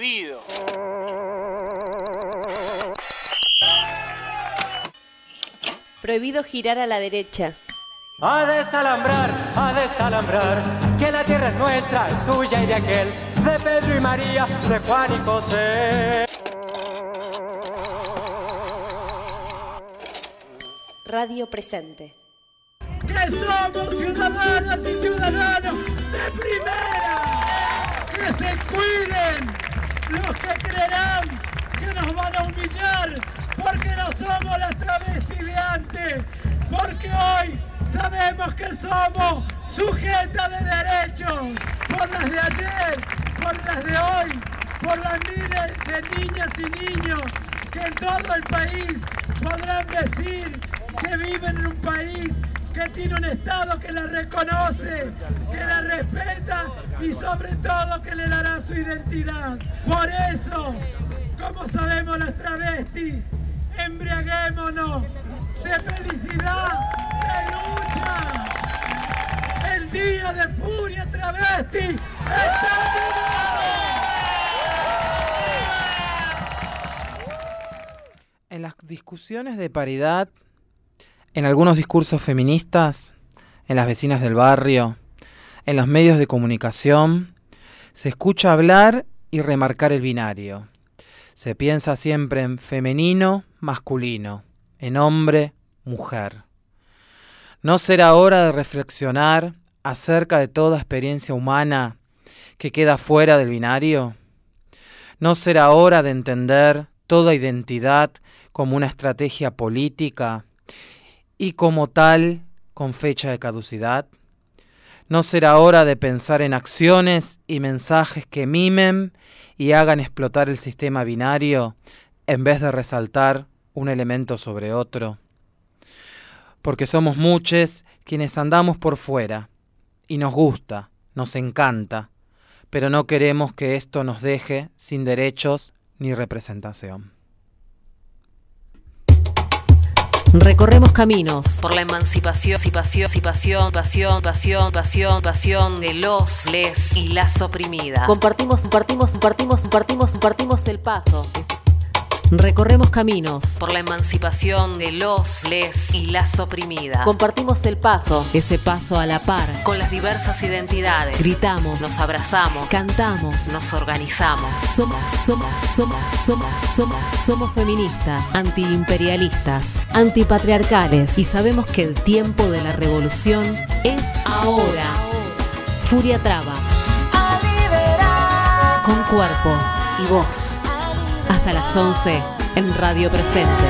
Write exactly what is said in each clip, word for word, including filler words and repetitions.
prohibido. Prohibido girar a la derecha. A desalambrar, a desalambrar, que la tierra es nuestra, es tuya y de aquel, de Pedro y María, de Juan y José. Radio Presente. Que somos ciudadanas y ciudadanos de primera. Que se cuiden los que creerán que nos van a humillar porque no somos las travestis de antes, porque hoy sabemos que somos sujetas de derechos, por las de ayer, por las de hoy, por las miles de niñas y niños que en todo el país podrán decir que viven en un país que tiene un Estado que la reconoce, que la respeta y sobre todo que le dará su identidad. Por eso, como sabemos las travestis, embriaguémonos de felicidad, de lucha. El día de furia travesti está llegado. En las discusiones de paridad, en algunos discursos feministas, en las vecinas del barrio, en los medios de comunicación, se escucha hablar y remarcar el binario. Se piensa siempre en femenino, masculino, en hombre, mujer. ¿No será hora de reflexionar acerca de toda experiencia humana que queda fuera del binario? ¿No será hora de entender toda identidad como una estrategia política y como tal con fecha de caducidad? ¿No será hora de pensar en acciones y mensajes que mimen y hagan explotar el sistema binario en vez de resaltar un elemento sobre otro? Porque somos muchos quienes andamos por fuera y nos gusta, nos encanta, pero no queremos que esto nos deje sin derechos ni representación. Recorremos caminos por la emancipación, pasión, pasión, pasión, pasión, pasión, pasión de los, les y las oprimidas. Compartimos, compartimos, compartimos, compartimos, compartimos el paso. Recorremos caminos por la emancipación de los, les y las oprimidas. Compartimos el paso, ese paso a la par, con las diversas identidades. Gritamos, nos abrazamos, cantamos, nos organizamos. Somos, somos, somos, somos, somos, somos feministas, antiimperialistas, antipatriarcales y sabemos que el tiempo de la revolución es ahora. Furia Traba. Con cuerpo y voz. Hasta las once en Radio Presente.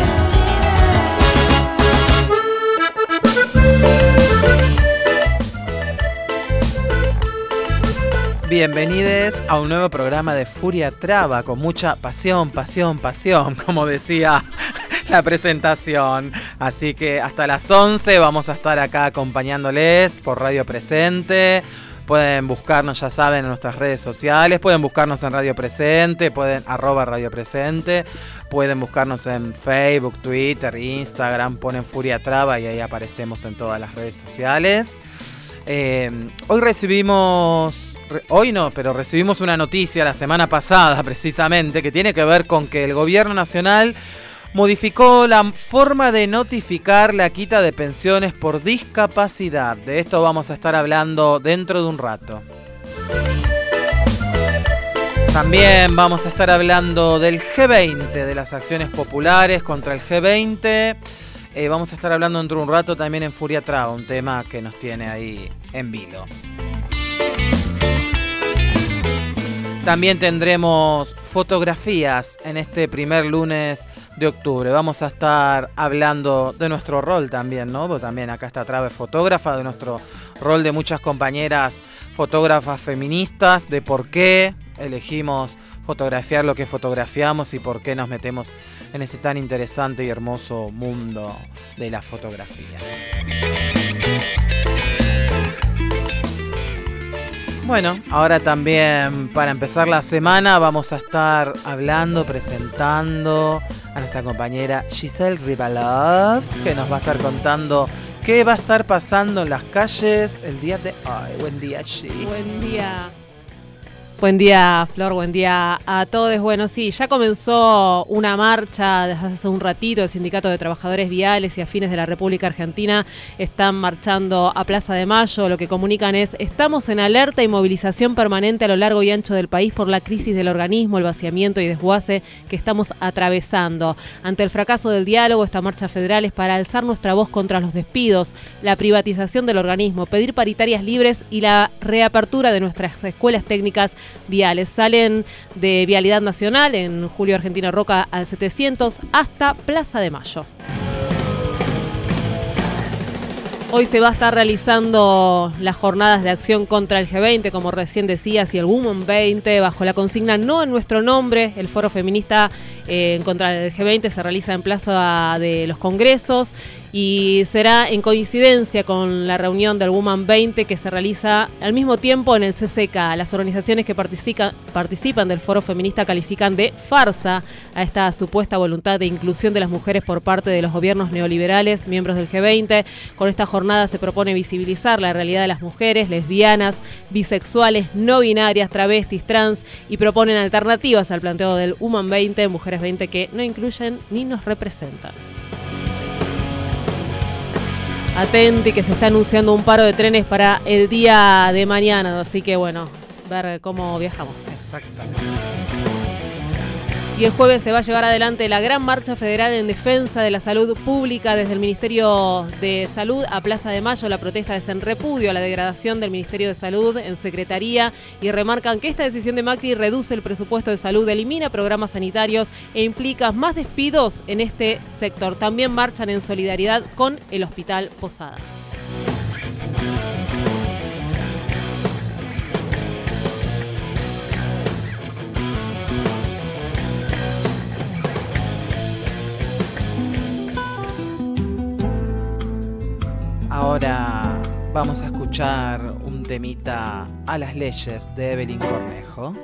Bienvenidos a un nuevo programa de Furia Traba con mucha pasión, pasión, pasión, como decía la presentación. Así que hasta las once vamos a estar acá acompañándoles por Radio Presente. Pueden buscarnos, ya saben, en nuestras redes sociales. Pueden buscarnos en Radio Presente, pueden arroba Radio Presente. Pueden buscarnos en Facebook, Twitter, Instagram. Ponen Furia Traba y ahí aparecemos en todas las redes sociales. Eh, hoy recibimos, re, hoy no, pero recibimos una noticia la semana pasada precisamente que tiene que ver con que el Gobierno Nacional modificó la forma de notificar la quita de pensiones por discapacidad. De esto vamos a estar hablando dentro de un rato. También vamos a estar hablando del G veinte, de las acciones populares contra el G veinte. Eh, vamos a estar hablando dentro de un rato también en Furia Traba, un tema que nos tiene ahí en vilo. También tendremos fotografías en este primer lunes de octubre. Vamos a estar hablando de nuestro rol también, ¿no? Porque también acá está Traba, fotógrafa, de nuestro rol de muchas compañeras fotógrafas feministas, de por qué elegimos fotografiar lo que fotografiamos y por qué nos metemos en este tan interesante y hermoso mundo de la fotografía. Bueno, ahora también para empezar la semana vamos a estar hablando, presentando a nuestra compañera Giselle Rivalov, que nos va a estar contando qué va a estar pasando en las calles el día de hoy. Buen día, G. Buen día. Buen día, Flor, buen día a todos. Bueno, sí, ya comenzó una marcha desde hace un ratito. El Sindicato de Trabajadores Viales y Afines de la República Argentina están marchando a Plaza de Mayo. Lo que comunican es: estamos en alerta y movilización permanente a lo largo y ancho del país por la crisis del organismo, el vaciamiento y desguace que estamos atravesando. Ante el fracaso del diálogo, esta marcha federal es para alzar nuestra voz contra los despidos, la privatización del organismo, pedir paritarias libres y la reapertura de nuestras escuelas técnicas viales. Salen de Vialidad Nacional en Julio Argentino Roca al setecientos hasta Plaza de Mayo. Hoy se va a estar realizando las jornadas de acción contra el G veinte, como recién decías, y el Woman veinte, bajo la consigna No en nuestro nombre. El foro feminista eh, contra el G veinte se realiza en Plaza de los Congresos y será en coincidencia con la reunión del Woman veinte que se realiza al mismo tiempo en el C C K. Las organizaciones que participan, participan del foro feminista califican de farsa a esta supuesta voluntad de inclusión de las mujeres por parte de los gobiernos neoliberales, miembros del G veinte. Con esta jornada se propone visibilizar la realidad de las mujeres, lesbianas, bisexuales, no binarias, travestis, trans, y proponen alternativas al planteo del Woman veinte, Mujeres veinte, que no incluyen ni nos representan. Atenti que se está anunciando un paro de trenes para el día de mañana, así que bueno, ver cómo viajamos. Exactamente. Y el jueves se va a llevar adelante la gran marcha federal en defensa de la salud pública desde el Ministerio de Salud a Plaza de Mayo. La protesta es en repudio a la degradación del Ministerio de Salud en Secretaría y remarcan que esta decisión de Macri reduce el presupuesto de salud, elimina programas sanitarios e implica más despidos en este sector. También marchan en solidaridad con el Hospital Posadas. Ahora vamos a escuchar un temita a las leyes de Evelyn Cornejo.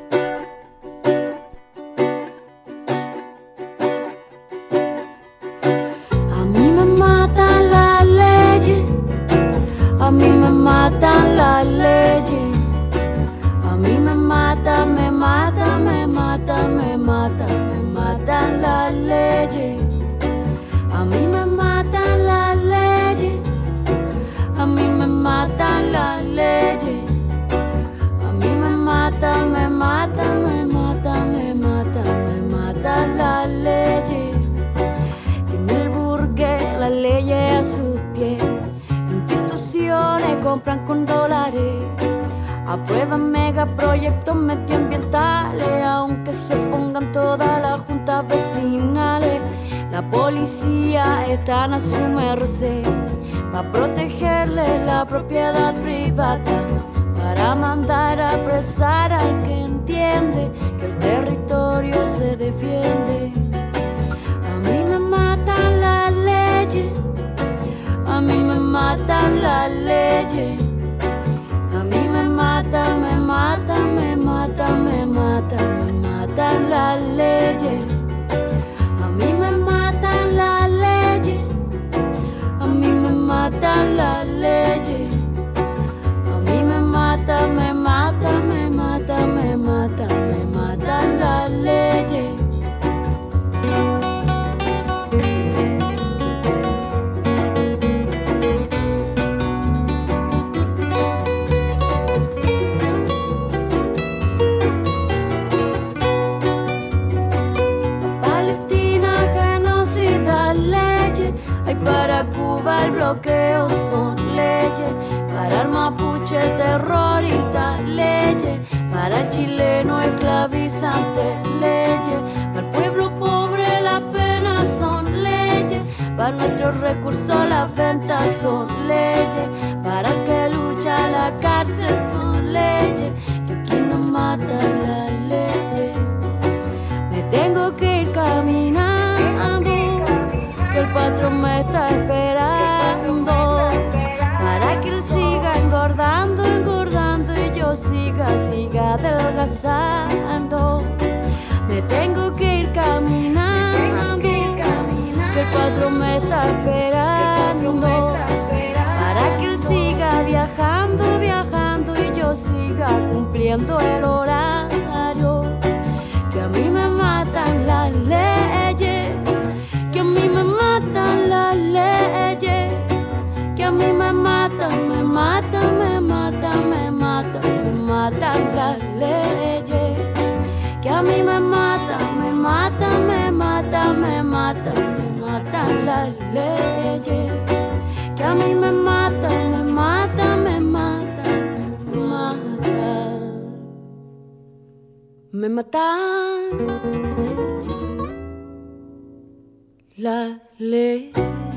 A mí me matan las leyes, a mí me matan las leyes, a mí me matan, me matan, me matan, me matan, me matan las leyes, a mí me matan las leyes. A mí me matan las leyes, a mí me matan, me matan, me matan, me matan, me matan las leyes. Tiene el burgués las leyes a sus pies, instituciones compran con dólares, aprueban megaproyectos medioambientales, aunque se pongan todas las juntas vecinales. La policía está a su merced para protegerle la propiedad privada, para mandar a apresar al que entiende que el territorio se defiende. A mí me matan las leyes, a mí me matan las leyes, a mí me matan, me matan, me matan, me matan, me matan las leyes, a mí me matan las leyes, a mí me matan las leyes, a mí me matan, me matan, me matan, me matan, me matan las leyes. Palestina genocida leyes, hay para Cuba el bloqueo son leyes, para el mapuche terrorista leyes, para el chileno esclavizante leyes, para el pueblo pobre las penas son leyes, para nuestros recursos las ventas son leyes, para el que lucha la cárcel son leyes, que aquí nos matan las leyes. Me tengo que ir caminando, que el patrón me está esperando, para que él siga engordando, engordando y yo siga, siga adelgazando. Me tengo que ir caminando, que el patrón me está esperando, para que él siga viajando, viajando y yo siga cumpliendo el horario. matan las leyes, que a mí me matan, me matan, me matan, me matan, me matan las leyes, que a mí me matan, me matan, me matan, me matan, me matan las leyes.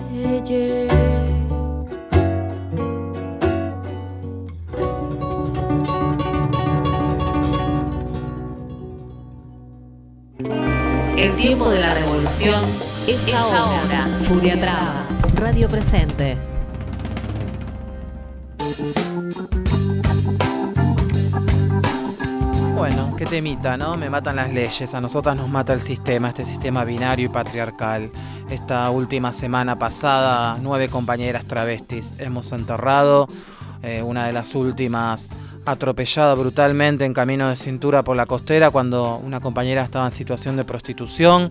El tiempo de la revolución es, es ahora. ahora. Furia Traba, Radio Presente. Bueno, qué temita, ¿no? Me matan las leyes, a nosotras nos mata el sistema, este sistema binario y patriarcal. Esta última semana pasada, nueve compañeras travestis hemos enterrado, eh, una de las últimas atropellada brutalmente en camino de cintura por la costera cuando una compañera estaba en situación de prostitución,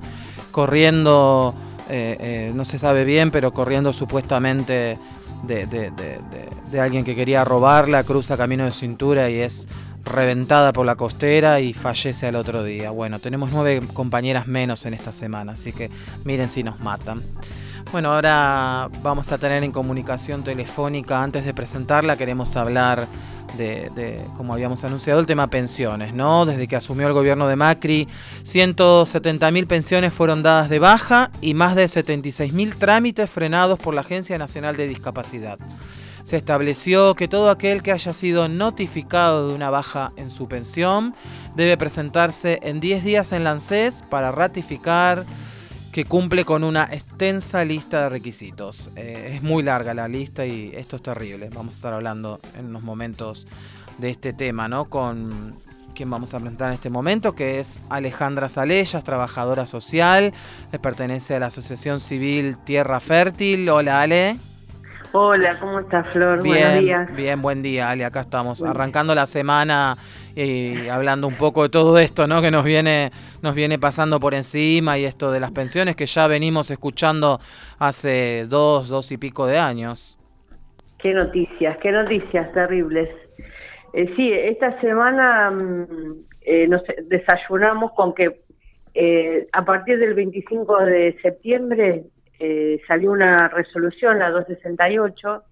corriendo, eh, eh, no se sabe bien, pero corriendo supuestamente de, de, de, de, de alguien que quería robarla, cruza camino de cintura y es reventada por la costera y fallece al otro día. Bueno, tenemos nueve compañeras menos en esta semana, así que miren si nos matan. Bueno, ahora vamos a tener en comunicación telefónica, antes de presentarla, queremos hablar de, de, como habíamos anunciado, el tema pensiones, ¿no? Desde que asumió el gobierno de Macri, ciento setenta mil pensiones fueron dadas de baja y más de setenta y seis mil trámites frenados por la Agencia Nacional de Discapacidad. Se estableció que todo aquel que haya sido notificado de una baja en su pensión debe presentarse en diez días en la ANSES para ratificar que cumple con una extensa lista de requisitos. Eh, es muy larga la lista y esto es terrible. Vamos a estar hablando en unos momentos de este tema, ¿no? Con quien vamos a presentar en este momento, que es Alejandra Salellas, trabajadora social, le pertenece a la Asociación Civil Tierra Fértil. Hola, Ale. Hola, ¿cómo estás, Flor? Bien, buenos días. Bien, buen día, Ale. Acá estamos bueno. arrancando la semana y hablando un poco de todo esto, ¿no? Que nos viene, nos viene pasando por encima y esto de las pensiones que ya venimos escuchando hace dos, dos y pico de años. Qué noticias, qué noticias terribles. Eh, sí, esta semana eh, nos desayunamos con que eh, a partir del veinticinco de septiembre Eh, salió una resolución, la doscientos sesenta y ocho,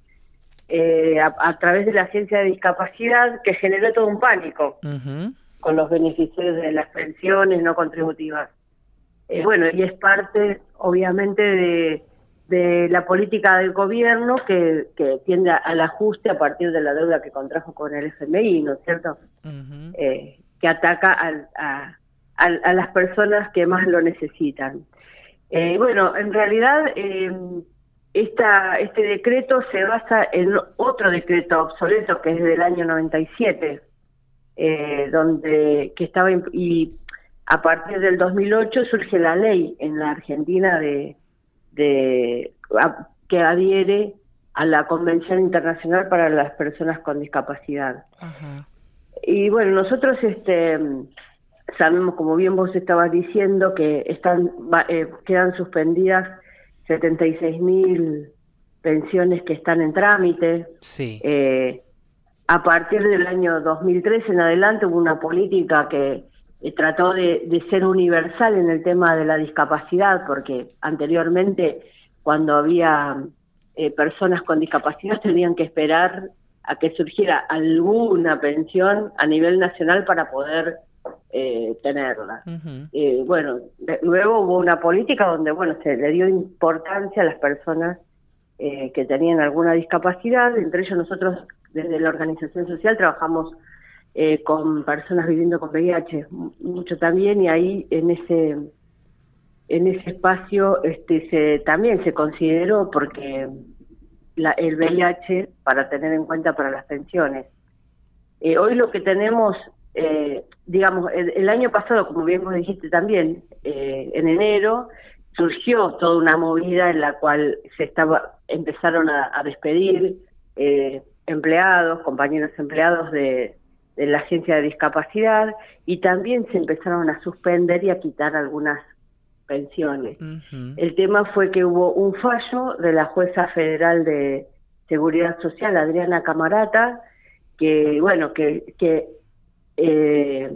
eh, a, a través de la Agencia de Discapacidad, que generó todo un pánico uh-huh. con los beneficiarios de las pensiones no contributivas. Eh, bueno, y es parte, obviamente, de, de la política del gobierno que, que tiende al ajuste a partir de la deuda que contrajo con el F M I, ¿no es cierto? Uh-huh. Eh, que ataca a, a, a, a las personas que más lo necesitan. Eh, bueno, en realidad eh, esta, este decreto se basa en otro decreto obsoleto que es del año noventa y siete, eh, donde que estaba y a partir del dos mil ocho surge la ley en la Argentina de, de a, que adhiere a la Convención Internacional para las Personas con Discapacidad. Ajá. Y bueno, nosotros este sabemos, como bien vos estabas diciendo, que están eh, quedan suspendidas setenta y seis mil pensiones que están en trámite. Sí. Eh, a partir del año dos mil trece en adelante hubo una política que eh, trató de, de ser universal en el tema de la discapacidad, porque anteriormente cuando había eh, personas con discapacidad tenían que esperar a que surgiera alguna pensión a nivel nacional para poder eh, tenerla. Uh-huh. Eh, bueno, de, luego hubo una política donde bueno se le dio importancia a las personas eh, que tenían alguna discapacidad. Entre ellos nosotros desde la organización social trabajamos eh, con personas viviendo con V I H mucho también, y ahí en ese en ese espacio este se también se consideró, porque la, el V I H para tener en cuenta para las pensiones. Eh, hoy lo que tenemos, eh, digamos, el, el año pasado, como bien vos dijiste también, eh, en enero surgió toda una movida en la cual se estaba empezaron a, a despedir eh, empleados, compañeros empleados de, de la Agencia de Discapacidad, y también se empezaron a suspender y a quitar algunas pensiones. Uh-huh. El tema fue que hubo un fallo de la jueza federal de Seguridad Social, Adriana Camarata, que bueno, que, que eh,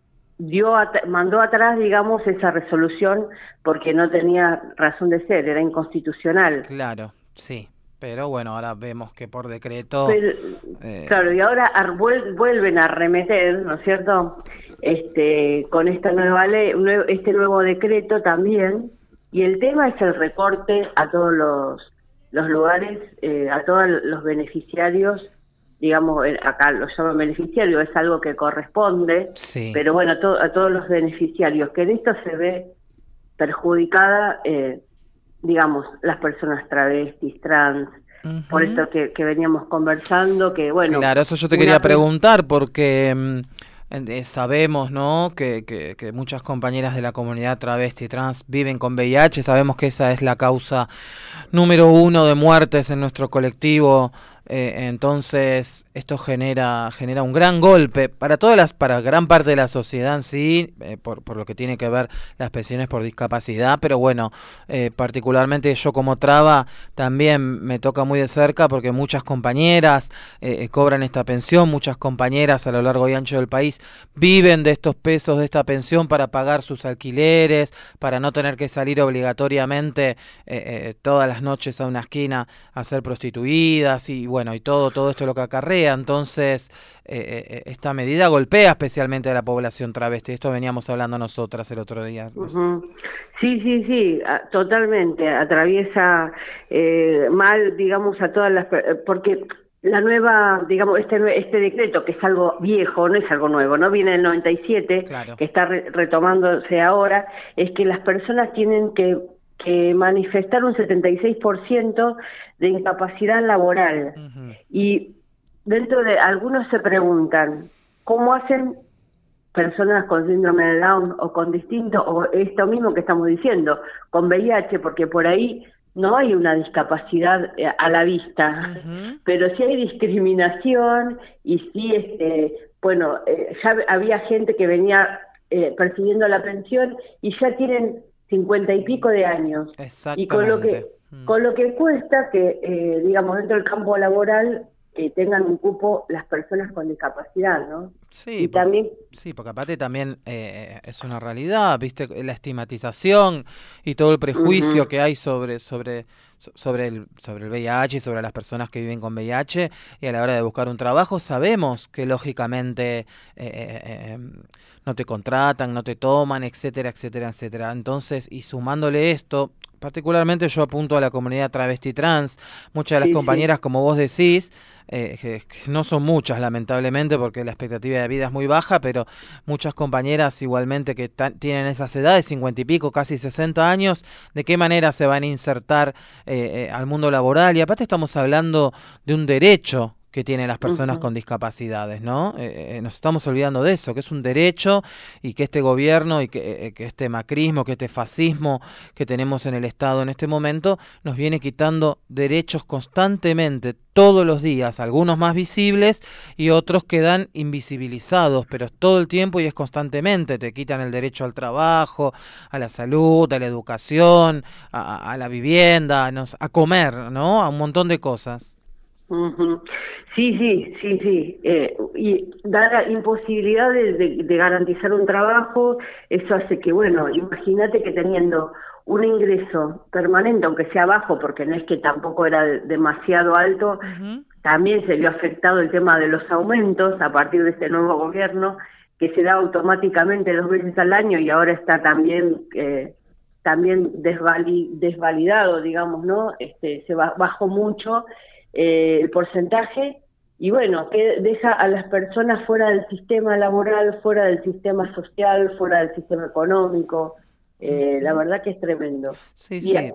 dio at- mandó atrás, digamos, esa resolución porque no tenía razón de ser, era inconstitucional. Claro, sí. Pero bueno, ahora vemos que por decreto... Pero, eh, claro, y ahora ar- vuel- vuelven a remeter, ¿no es cierto?, este, con esta nueva ley, nue- este nuevo decreto también, y el tema es el recorte a todos los, los lugares, eh, a todos los beneficiarios, digamos, eh, acá lo llaman beneficiario, es algo que corresponde, sí. pero bueno, a, to- a todos los beneficiarios, que en esto se ve perjudicada, eh, digamos, las personas travestis, trans, uh-huh. por esto que, que veníamos conversando, que bueno... Claro, eso yo te quería preguntar, porque eh, sabemos, ¿no?, que, que, que muchas compañeras de la comunidad travesti y trans viven con V I H, sabemos que esa es la causa número uno de muertes en nuestro colectivo, eh, entonces esto genera genera un gran golpe para todas las para gran parte de la sociedad en sí, eh, por, por lo que tiene que ver las pensiones por discapacidad, pero bueno, eh, particularmente yo como traba también me toca muy de cerca porque muchas compañeras eh, cobran esta pensión, muchas compañeras a lo largo y ancho del país viven de estos pesos de esta pensión para pagar sus alquileres, para no tener que salir obligatoriamente eh, eh, todas las noches a una esquina a ser prostituidas y bueno, y todo, todo esto es lo que acarrea. Entonces, eh, eh, esta medida golpea especialmente a la población travesti. Esto veníamos hablando nosotras el otro día. Uh-huh. Sí, sí, sí, a, totalmente. Atraviesa eh, mal, digamos, a todas las... Porque la nueva, digamos, este este decreto, que es algo viejo, no es algo nuevo, no viene del noventa y siete, claro. que está re, retomándose ahora, es que las personas tienen que, que manifestar un setenta y seis por ciento de incapacidad laboral. Uh-huh. Y dentro de algunos se preguntan, ¿cómo hacen personas con síndrome de Down o con distinto, o esto mismo que estamos diciendo, con V I H, porque por ahí no hay una discapacidad eh, a la vista, uh-huh. pero sí hay discriminación y sí, este, bueno, eh, ya había gente que venía eh, percibiendo la pensión y ya tienen cincuenta y pico de años. Y con lo que con lo que cuesta que, eh, digamos, dentro del campo laboral que tengan un cupo las personas con discapacidad, ¿no? Sí, y porque, también sí, porque aparte también eh, es una realidad, viste, la estigmatización y todo el prejuicio uh-huh. que hay sobre sobre sobre el sobre el V I H y sobre las personas que viven con V I H, y a la hora de buscar un trabajo sabemos que lógicamente eh, eh, no te contratan, no te toman, etcétera, etcétera, etcétera. Entonces, y sumándole esto, particularmente yo apunto a la comunidad travesti trans, muchas de las sí, compañeras, sí. como vos decís, eh, que, que no son muchas lamentablemente porque la expectativa de vida es muy baja, pero muchas compañeras igualmente que tienen esas edades, cincuenta y pico, casi sesenta años, ¿de qué manera se van a insertar eh, eh, al mundo laboral? Y aparte estamos hablando de un derecho que tienen las personas uh-huh. con discapacidades, ¿no? Eh, eh, nos estamos olvidando de eso, que es un derecho y que este gobierno y que, eh, que este macrismo, que este fascismo que tenemos en el Estado en este momento nos viene quitando derechos constantemente, todos los días, algunos más visibles y otros quedan invisibilizados, pero es todo el tiempo y es constantemente, te quitan el derecho al trabajo, a la salud, a la educación, a, a la vivienda, a comer, ¿no? A un montón de cosas. Uh-huh. Sí, sí, sí, sí. Eh, y da la imposibilidad de, de, de garantizar un trabajo, eso hace que, bueno, imagínate que teniendo un ingreso permanente, aunque sea bajo, porque no es que tampoco era de, demasiado alto, uh-huh. también se vio afectado el tema de los aumentos a partir de este nuevo gobierno, que se da automáticamente dos veces al año y ahora está también eh, también desvali, desvalidado, digamos, ¿no? Este, se bajó mucho eh, el porcentaje. Y bueno, que deja a las personas fuera del sistema laboral, fuera del sistema social, fuera del sistema económico. Eh, la verdad que es tremendo. Sí, y, sí.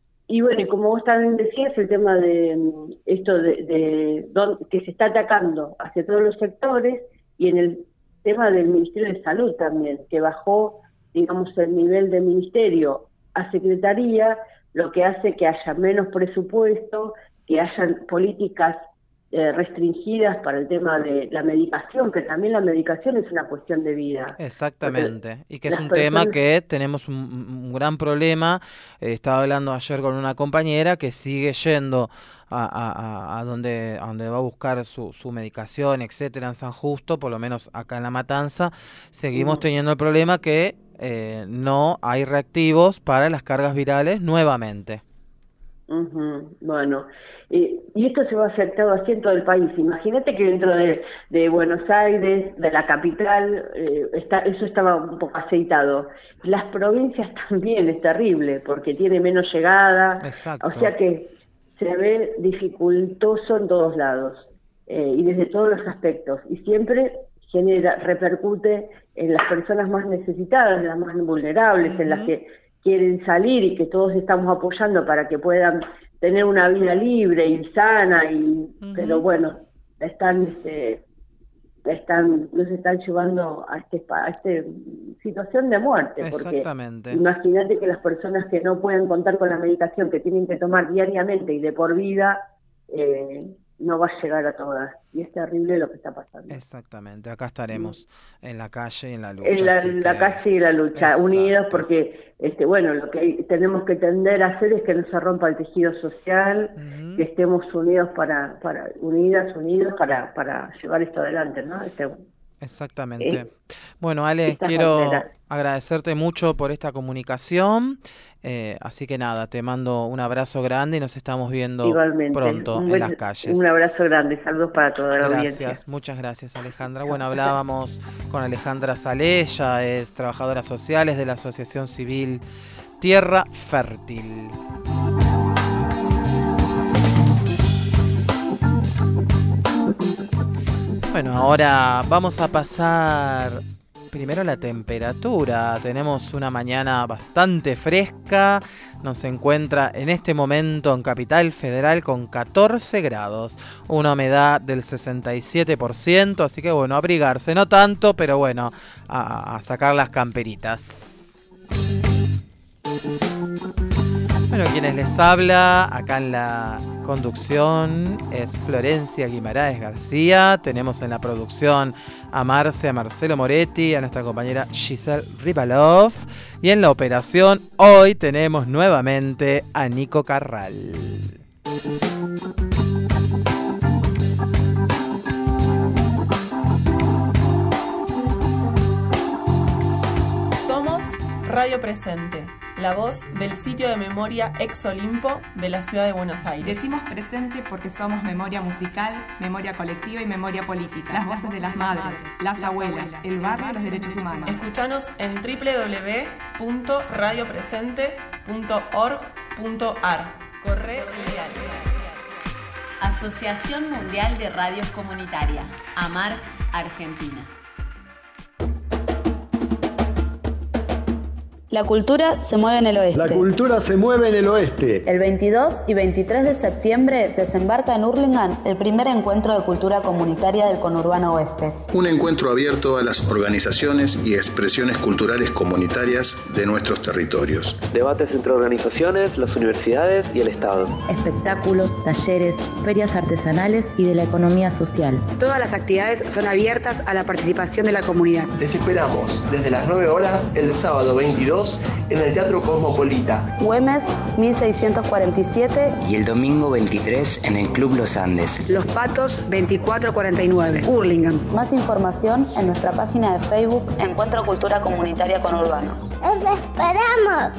y bueno, y como vos también decías, el tema de esto de, de don, que se está atacando hacia todos los sectores, y en el tema del Ministerio de Salud también, que bajó, digamos, el nivel de ministerio a secretaría, lo que hace que haya menos presupuesto, que hayan políticas eh, restringidas para el tema de la medicación, que también la medicación es una cuestión de vida. Exactamente, Porque y que es un personas... tema que tenemos un, un gran problema. Eh, estaba hablando ayer con una compañera que sigue yendo a, a, a, donde, a donde va a buscar su, su medicación, etcétera, en San Justo, por lo menos acá en La Matanza, seguimos uh-huh. teniendo el problema que eh, no hay reactivos para las cargas virales nuevamente. Uh-huh. Bueno, eh, y esto se va afectado así en todo el país. Imagínate que dentro de, de Buenos Aires, de la capital, eh, está, eso estaba un poco aceitado. Las provincias también es terrible, porque tiene menos llegada. Exacto. O sea que se ve dificultoso en todos lados, eh, y desde todos los aspectos, y siempre genera, repercute en las personas más necesitadas, las más vulnerables, uh-huh. en las que quieren salir y que todos estamos apoyando para que puedan tener una vida libre y sana, y uh-huh. pero bueno, están este, están nos están llevando a este a este situación de muerte, porque imagínate que las personas que no pueden contar con la medicación que tienen que tomar diariamente y de por vida, eh, no va a llegar a todas, y es terrible lo que está pasando. Exactamente, acá estaremos mm. en la calle y en la lucha. En la, la que... calle y la lucha, Exacto. unidos, porque este bueno, lo que hay, tenemos que tender a hacer es que no se rompa el tejido social, uh-huh. que estemos unidos para, para unidas, unidos para, para llevar esto adelante, ¿no? Este, Exactamente. ¿eh? Bueno, Ale, quiero banderas. agradecerte mucho por esta comunicación, eh, así que nada, te mando un abrazo grande y nos estamos viendo Igualmente. pronto un en buen, las calles. Un abrazo grande, saludos para toda la gracias, audiencia. Gracias, muchas gracias, Alejandra. Bueno, hablábamos con Alejandra Salé, ella es trabajadora social, es de la Asociación Civil Tierra Fértil. Bueno, ahora vamos a pasar primero la temperatura. Tenemos una mañana bastante fresca. Nos encuentra en este momento en Capital Federal con catorce grados. Una humedad del sesenta y siete por ciento. Así que bueno, abrigarse. No tanto, pero bueno, a, a sacar las camperitas. Bueno, quienes les habla acá en la conducción es Florencia Guimaraes García. Tenemos en la producción a Marce, a Marcelo Moretti, a nuestra compañera Giselle Rivalov. Y en la operación hoy tenemos nuevamente a Nico Carral. Somos Radio Presente, la voz del sitio de memoria Ex Olimpo de la ciudad de Buenos Aires. Decimos presente porque somos memoria musical, memoria colectiva y memoria política. Las voces de las madres, las, las abuelas, abuelas, el barrio y los derechos humanos. Escuchanos en doble u doble u doble u punto radio presente punto org punto a r. Correo diario. Asociación Mundial de Radios Comunitarias, AMARC, Argentina. La cultura se mueve en el oeste. La cultura se mueve en el oeste. El veintidós y veintitrés de septiembre desembarca en Hurlingham el primer encuentro de cultura comunitaria del conurbano oeste. Un encuentro abierto a las organizaciones y expresiones culturales comunitarias de nuestros territorios. Debates entre organizaciones, las universidades y el Estado. Espectáculos, talleres, ferias artesanales y de la economía social. Todas las actividades son abiertas a la participación de la comunidad. Les esperamos desde las nueve horas el sábado veintidós en el Teatro Cosmopolita. Güemes mil seiscientos cuarenta y siete y el domingo veintitrés en el Club Los Andes. Los Patos veinticuatro cuarenta y nueve, Hurlingham. Más información en nuestra página de Facebook Encuentro Cultura Comunitaria Conurbano. ¡Los esperamos!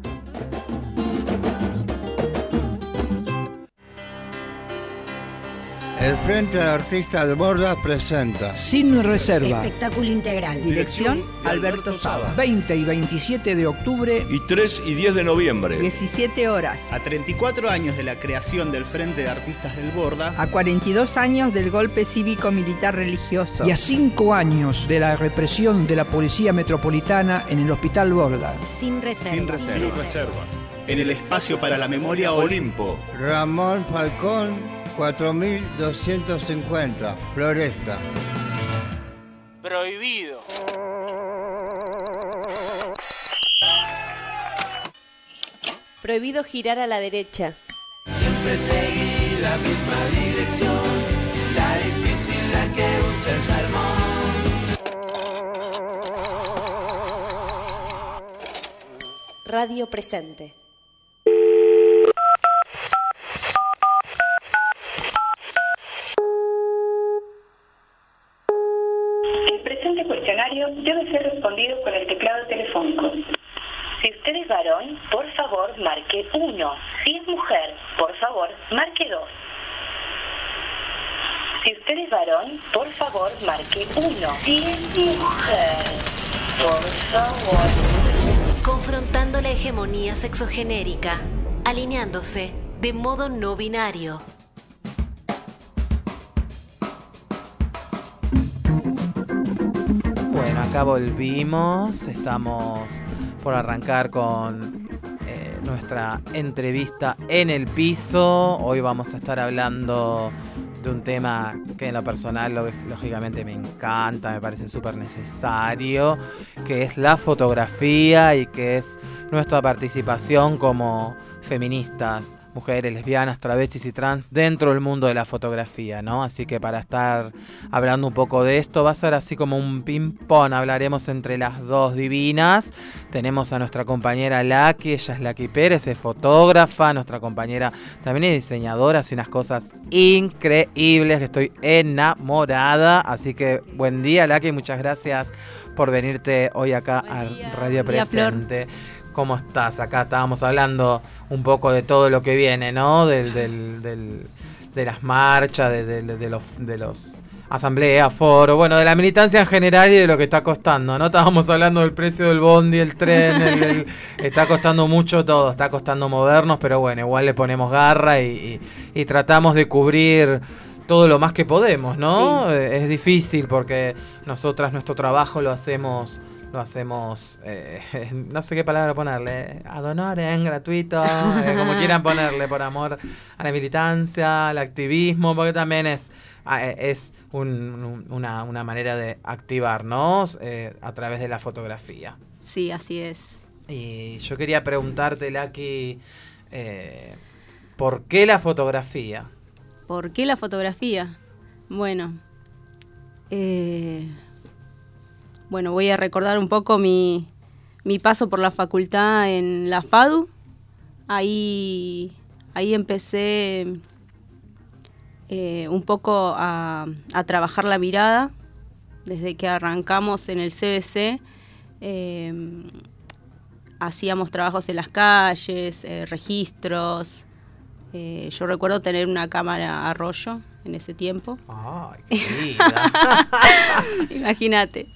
El Frente de Artistas de Borda presenta Sin Reserva. Espectáculo integral. Dirección Alberto Saba. veinte y veintisiete de octubre y tres y diez de noviembre. diecisiete horas. A treinta y cuatro años de la creación del Frente de Artistas del Borda. A cuarenta y dos años del golpe cívico-militar religioso. Y a cinco años de la represión de la Policía Metropolitana en el Hospital Borda. Sin Reserva. Sin Reserva. Sin reserva. En el Espacio para la Memoria Olimpo. Ramón Falcón, cuatro mil doscientos cincuenta, Floresta. Prohibido. Prohibido girar a la derecha. Siempre seguir la misma dirección. escuche el sermón. Radio Presente. El presente cuestionario debe ser respondido con el teclado telefónico. Si usted es varón, por favor, marque uno. Si es mujer, por favor, marque dos. Si usted es varón, por favor, marque uno. Si es mujer, por favor. Confrontando la hegemonía sexogenérica, alineándose de modo no binario. Bueno, acá volvimos, estamos por arrancar con eh, nuestra entrevista en el piso. Hoy vamos a estar hablando de un tema que en lo personal lógicamente me encanta, me parece súper necesario, que es la fotografía y que es nuestra participación como feministas, mujeres, lesbianas, travestis y trans dentro del mundo de la fotografía, ¿no? Así que para estar hablando un poco de esto va a ser así como un ping-pong, hablaremos entre las dos divinas. Tenemos a nuestra compañera Laki, ella es Laki Pérez, es fotógrafa, nuestra compañera también es diseñadora, hace unas cosas increíbles, que estoy enamorada, así que buen día Laki, muchas gracias por venirte hoy acá a Radio Presente. ¿Cómo estás? Acá estábamos hablando un poco de todo lo que viene, ¿no? Del, del, del, de las marchas, de, de, de los, de los asambleas, foros, bueno, de la militancia en general y de lo que está costando, ¿no? Estábamos hablando del precio del bondi, el tren, el, el, está costando mucho todo, está costando movernos, pero bueno, igual le ponemos garra y, y, y tratamos de cubrir todo lo más que podemos, ¿no? Sí. Es difícil porque nosotras nuestro trabajo lo hacemos... Lo hacemos, eh, no sé qué palabra ponerle, ad honorem, gratuito, eh, como quieran ponerle, por amor a la militancia, al activismo, porque también es, es un, una, una manera de activarnos eh, a través de la fotografía. Sí, así es. Y yo quería preguntarte, Laki, eh, ¿por qué la fotografía? ¿Por qué la fotografía? Bueno, eh... Bueno, voy a recordar un poco mi, mi paso por la facultad en la FADU. Ahí, ahí empecé eh, un poco a, a trabajar la mirada. Desde que arrancamos en el C B C, eh, hacíamos trabajos en las calles, eh, registros. Eh, yo recuerdo tener una cámara a rollo en ese tiempo. ¡Ay, qué linda! Imagínate.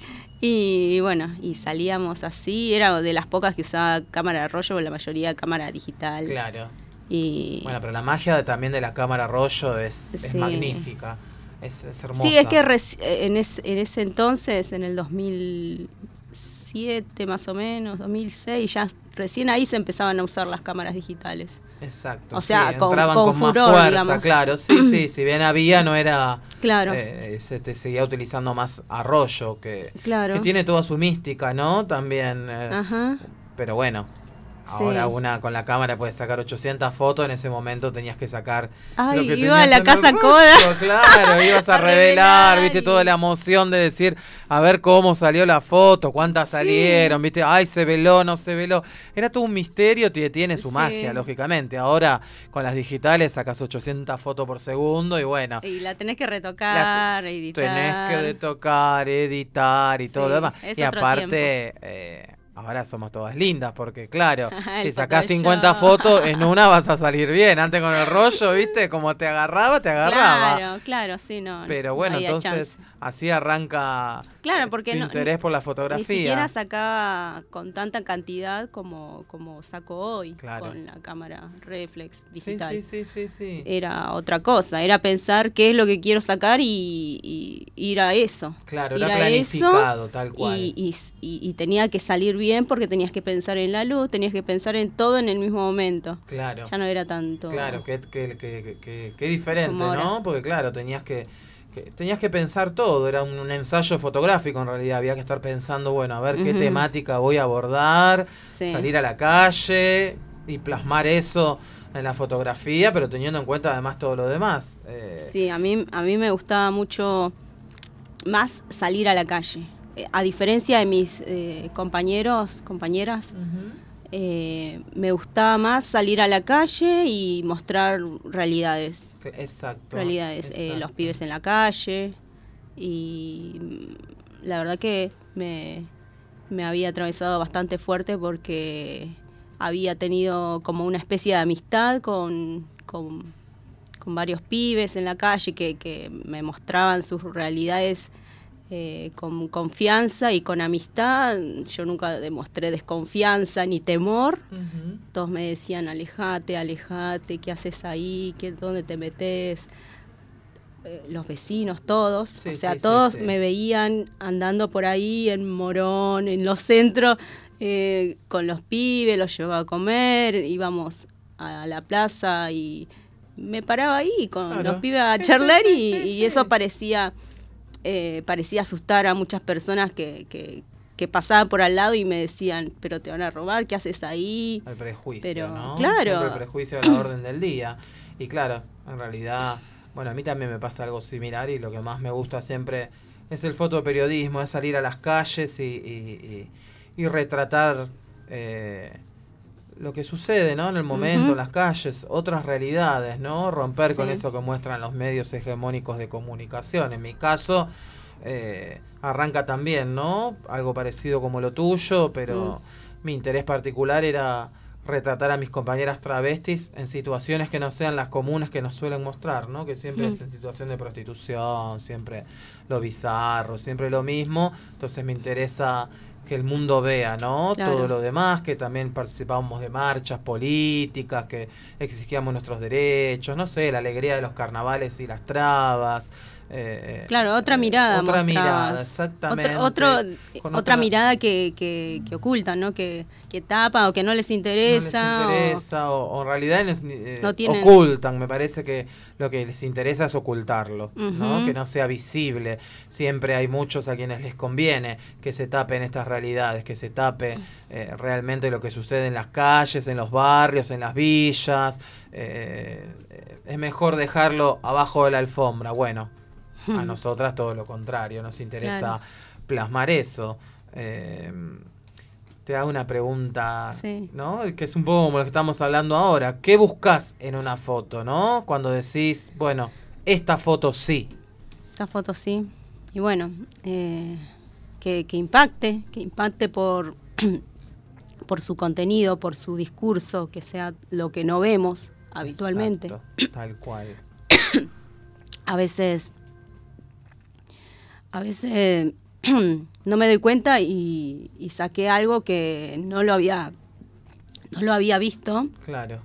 Y bueno, y salíamos así, era de las pocas que usaba cámara de rollo, pero la mayoría cámara digital. Claro. Y bueno, pero la magia de, también de la cámara rollo es, sí. es magnífica, es, es hermosa. Sí, es que reci- en, es, en ese entonces, en el dos mil siete más o menos, dos mil seis, ya recién ahí se empezaban a usar las cámaras digitales. Exacto, o sea, sí, con, entraban con, con furor, más fuerza, digamos. Claro, sí, sí, si bien había, no era, claro. eh, se te seguía utilizando más arroyo, que, claro. que tiene toda su mística, ¿no? También, eh, Ajá. pero bueno, ahora sí. una con la cámara puedes sacar ochocientas fotos, en ese momento tenías que sacar Ay, lo que iba a la casa rollo, Coda. claro, ibas a, a revelar, revelar, viste, y... toda la emoción de decir, a ver cómo salió la foto, cuántas salieron, sí. viste, ay, se veló, no se veló, era todo un misterio, tiene, tiene su sí. magia, lógicamente, ahora con las digitales sacas ochocientas fotos por segundo y bueno. Y la tenés que retocar, la, editar. Tenés que retocar, editar y sí, todo lo demás, y aparte... Eh, ahora somos todas lindas, porque claro, si sacás cincuenta fotos, en una vas a salir bien. Antes con el rollo, ¿viste? Como te agarraba, te agarraba. Claro, claro, sí, no. Pero bueno, no entonces chance. Así arranca claro, porque tu no, interés por la fotografía. Ni siquiera sacaba con tanta cantidad como, como saco hoy, claro. con la cámara reflex digital. Sí, sí, sí, sí, sí. Era otra cosa, era pensar qué es lo que quiero sacar y, y ir a eso. Claro, era planificado, eso, tal cual. Y, y, y, y tenía que salir bien porque tenías que pensar en la luz, tenías que pensar en todo en el mismo momento. Claro. Ya no era tanto... Claro, qué que, que, que, que diferente, ¿no? Porque claro, tenías que... Que tenías que pensar todo, era un, un ensayo fotográfico en realidad, había que estar pensando, bueno, a ver uh-huh. qué temática voy a abordar, sí. salir a la calle y plasmar eso en la fotografía, pero teniendo en cuenta además todo lo demás. Eh. Sí, a mí, a mí me gustaba mucho más salir a la calle. Eh, a diferencia de mis eh, compañeros, compañeras, uh-huh. eh, me gustaba más salir a la calle y mostrar realidades. Exacto. Realidades, exacto. Eh, los pibes en la calle. Y la verdad que me, me había atravesado bastante fuerte porque había tenido como una especie de amistad con, con, con varios pibes en la calle que, que me mostraban sus realidades eh, con confianza y con amistad. Yo nunca demostré desconfianza ni temor. Uh-huh. Todos me decían, alejate, alejate, ¿qué haces ahí? ¿Qué, ¿Dónde te metes? Eh, los vecinos, todos. Sí, o sea, sí, todos sí, sí. me veían andando por ahí en Morón, en los centros, eh, con los pibes, los llevaba a comer, íbamos a la plaza y me paraba ahí con claro. los pibes a sí, charlar sí, sí, y, sí, y sí. eso parecía eh, parecía asustar a muchas personas que, que, que pasaban por al lado y me decían, pero te van a robar, ¿qué haces ahí? El prejuicio, pero, ¿no? Claro. Siempre el prejuicio de la orden del día. Y claro, en realidad, bueno, a mí también me pasa algo similar y lo que más me gusta siempre es el fotoperiodismo, es salir a las calles y, y, y, y retratar eh, lo que sucede, ¿no? En el momento, uh-huh. en las calles, otras realidades, ¿no? Romper sí. con eso que muestran los medios hegemónicos de comunicación. En mi caso, eh, arranca también, ¿no? Algo parecido como lo tuyo, pero uh-huh. mi interés particular era retratar a mis compañeras travestis en situaciones que no sean las comunes que nos suelen mostrar, ¿no? Que siempre mm. es en situación de prostitución, siempre lo bizarro, siempre lo mismo. Entonces me interesa que el mundo vea, ¿no? Claro. Todo lo demás, que también participábamos de marchas políticas, que exigíamos nuestros derechos, no sé, la alegría de los carnavales y las trabas. Eh, claro, otra mirada. Otra mostrabas. mirada, exactamente. Otro, otro, otra, otra mirada que, que, que ocultan, ¿no? Que, que tapan o que no les interesa. No les interesa, o, o en realidad les, eh, no tienen... ocultan. Me parece que lo que les interesa es ocultarlo, uh-huh. ¿no? Que no sea visible. Siempre hay muchos a quienes les conviene que se tapen estas realidades, que se tape eh, realmente lo que sucede en las calles, en los barrios, en las villas. Eh, es mejor dejarlo abajo de la alfombra. Bueno, a nosotras todo lo contrario, nos interesa claro. plasmar eso. Eh, te hago una pregunta, sí. ¿no? Que es un poco como lo que estamos hablando ahora. ¿Qué buscas en una foto, no? Cuando decís, bueno, esta foto sí. Esta foto sí. Y bueno, eh, que, que impacte, que impacte por, por su contenido, por su discurso, que sea lo que no vemos habitualmente. Exacto, tal cual. A veces... A veces eh, no me doy cuenta y, y saqué algo que no lo había no lo había visto. Claro.